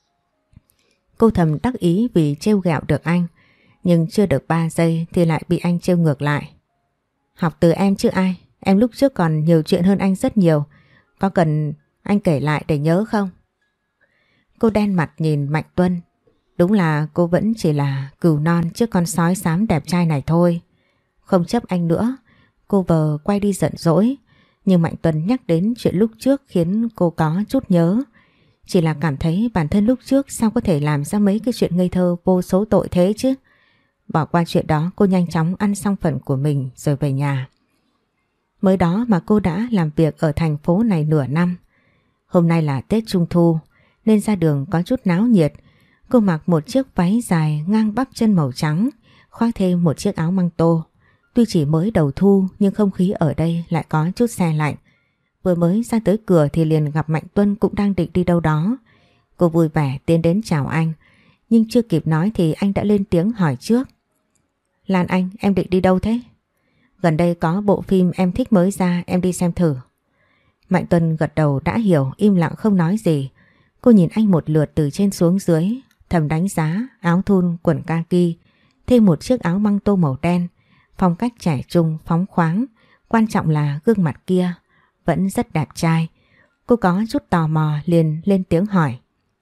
Cô thầm đắc ý vì trêu ghẹo được anh, nhưng chưa được ba giây thì lại bị anh trêu ngược lại. Học từ em chứ ai, em lúc trước còn nhiều chuyện hơn anh rất nhiều, có cần anh kể lại để nhớ không? Cô đen mặt nhìn Mạnh Tuân, đúng là cô vẫn chỉ là cừu non trước con sói xám đẹp trai này thôi. Không chấp anh nữa, cô vờ quay đi giận dỗi, nhưng Mạnh Tuân nhắc đến chuyện lúc trước khiến cô có chút nhớ. Chỉ là cảm thấy bản thân lúc trước sao có thể làm ra mấy cái chuyện ngây thơ vô số tội thế chứ. Bỏ qua chuyện đó, cô nhanh chóng ăn xong phần của mình rồi về nhà. Mới đó mà cô đã làm việc ở thành phố này nửa năm. Hôm nay là Tết Trung Thu nên ra đường có chút náo nhiệt. Cô mặc một chiếc váy dài ngang bắp chân màu trắng, khoác thêm một chiếc áo măng tô. Tuy chỉ mới đầu thu nhưng không khí ở đây lại có chút se lạnh. Vừa mới ra tới cửa thì liền gặp Mạnh Tuân cũng đang định đi đâu đó. Cô vui vẻ tiến đến chào anh, nhưng chưa kịp nói thì anh đã lên tiếng hỏi trước. Lan Anh, em định đi đâu thế? Gần đây có bộ phim em thích mới ra, em đi xem thử. Mạnh Tuân gật đầu đã hiểu, im lặng không nói gì. Cô nhìn anh một lượt từ trên xuống dưới, thầm đánh giá áo thun quần kaki, thêm một chiếc áo măng tô màu đen, phong cách trẻ trung phóng khoáng, quan trọng là gương mặt kia vẫn rất đẹp trai. Cô có chút tò mò liền lên tiếng hỏi.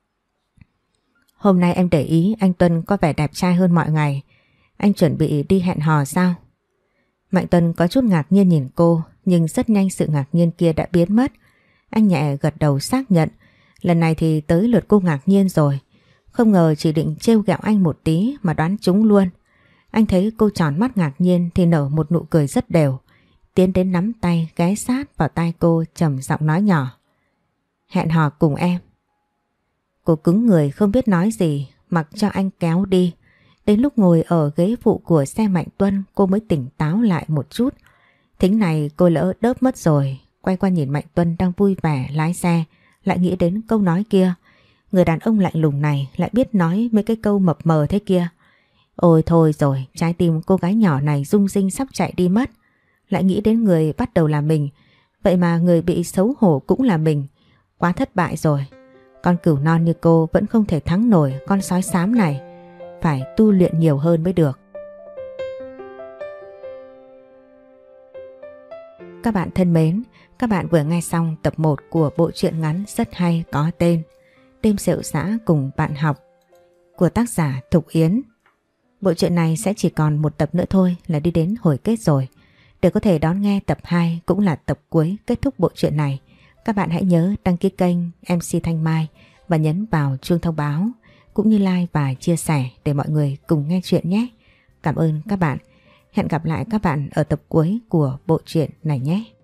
Hôm nay em để ý anh Tuân có vẻ đẹp trai hơn mọi ngày. Anh chuẩn bị đi hẹn hò sao? Mạnh Tuân có chút ngạc nhiên nhìn cô, nhưng rất nhanh sự ngạc nhiên kia đã biến mất. Anh nhẹ gật đầu xác nhận. Lần này thì tới lượt cô ngạc nhiên rồi. Không ngờ chỉ định trêu ghẹo anh một tí mà đoán trúng luôn. Anh thấy cô tròn mắt ngạc nhiên thì nở một nụ cười rất đều, tiến đến nắm tay ghé sát vào tai cô trầm giọng nói nhỏ. Hẹn hò cùng em. Cô cứng người không biết nói gì, mặc cho anh kéo đi. Đến lúc ngồi ở ghế phụ của xe Mạnh Tuân cô mới tỉnh táo lại một chút. Thính này cô lỡ đớp mất rồi. Quay qua nhìn Mạnh Tuân đang vui vẻ lái xe, lại nghĩ đến câu nói kia. Người đàn ông lạnh lùng này lại biết nói mấy cái câu mập mờ thế kia. Ôi thôi rồi, trái tim cô gái nhỏ này rung rinh sắp chạy đi mất. Lại nghĩ đến người bắt đầu là mình, vậy mà người bị xấu hổ cũng là mình. Quá thất bại rồi. Con cừu non như cô vẫn không thể thắng nổi con sói xám này. Phải tu luyện nhiều hơn mới được. Các bạn thân mến, các bạn vừa nghe xong tập một của bộ truyện ngắn rất hay có tên Đêm Rượu Dã Cùng Bạn Học của tác giả Thục Yến. Bộ truyện này sẽ chỉ còn một tập nữa thôi là đi đến hồi kết rồi. Để có thể đón nghe tập hai cũng là tập cuối kết thúc bộ truyện này, các bạn hãy nhớ đăng ký kênh em xê Thanh Mai và nhấn vào chuông thông báo cũng như like và chia sẻ để mọi người cùng nghe chuyện nhé. Cảm ơn các bạn. Hẹn gặp lại các bạn ở tập cuối của bộ truyện này nhé.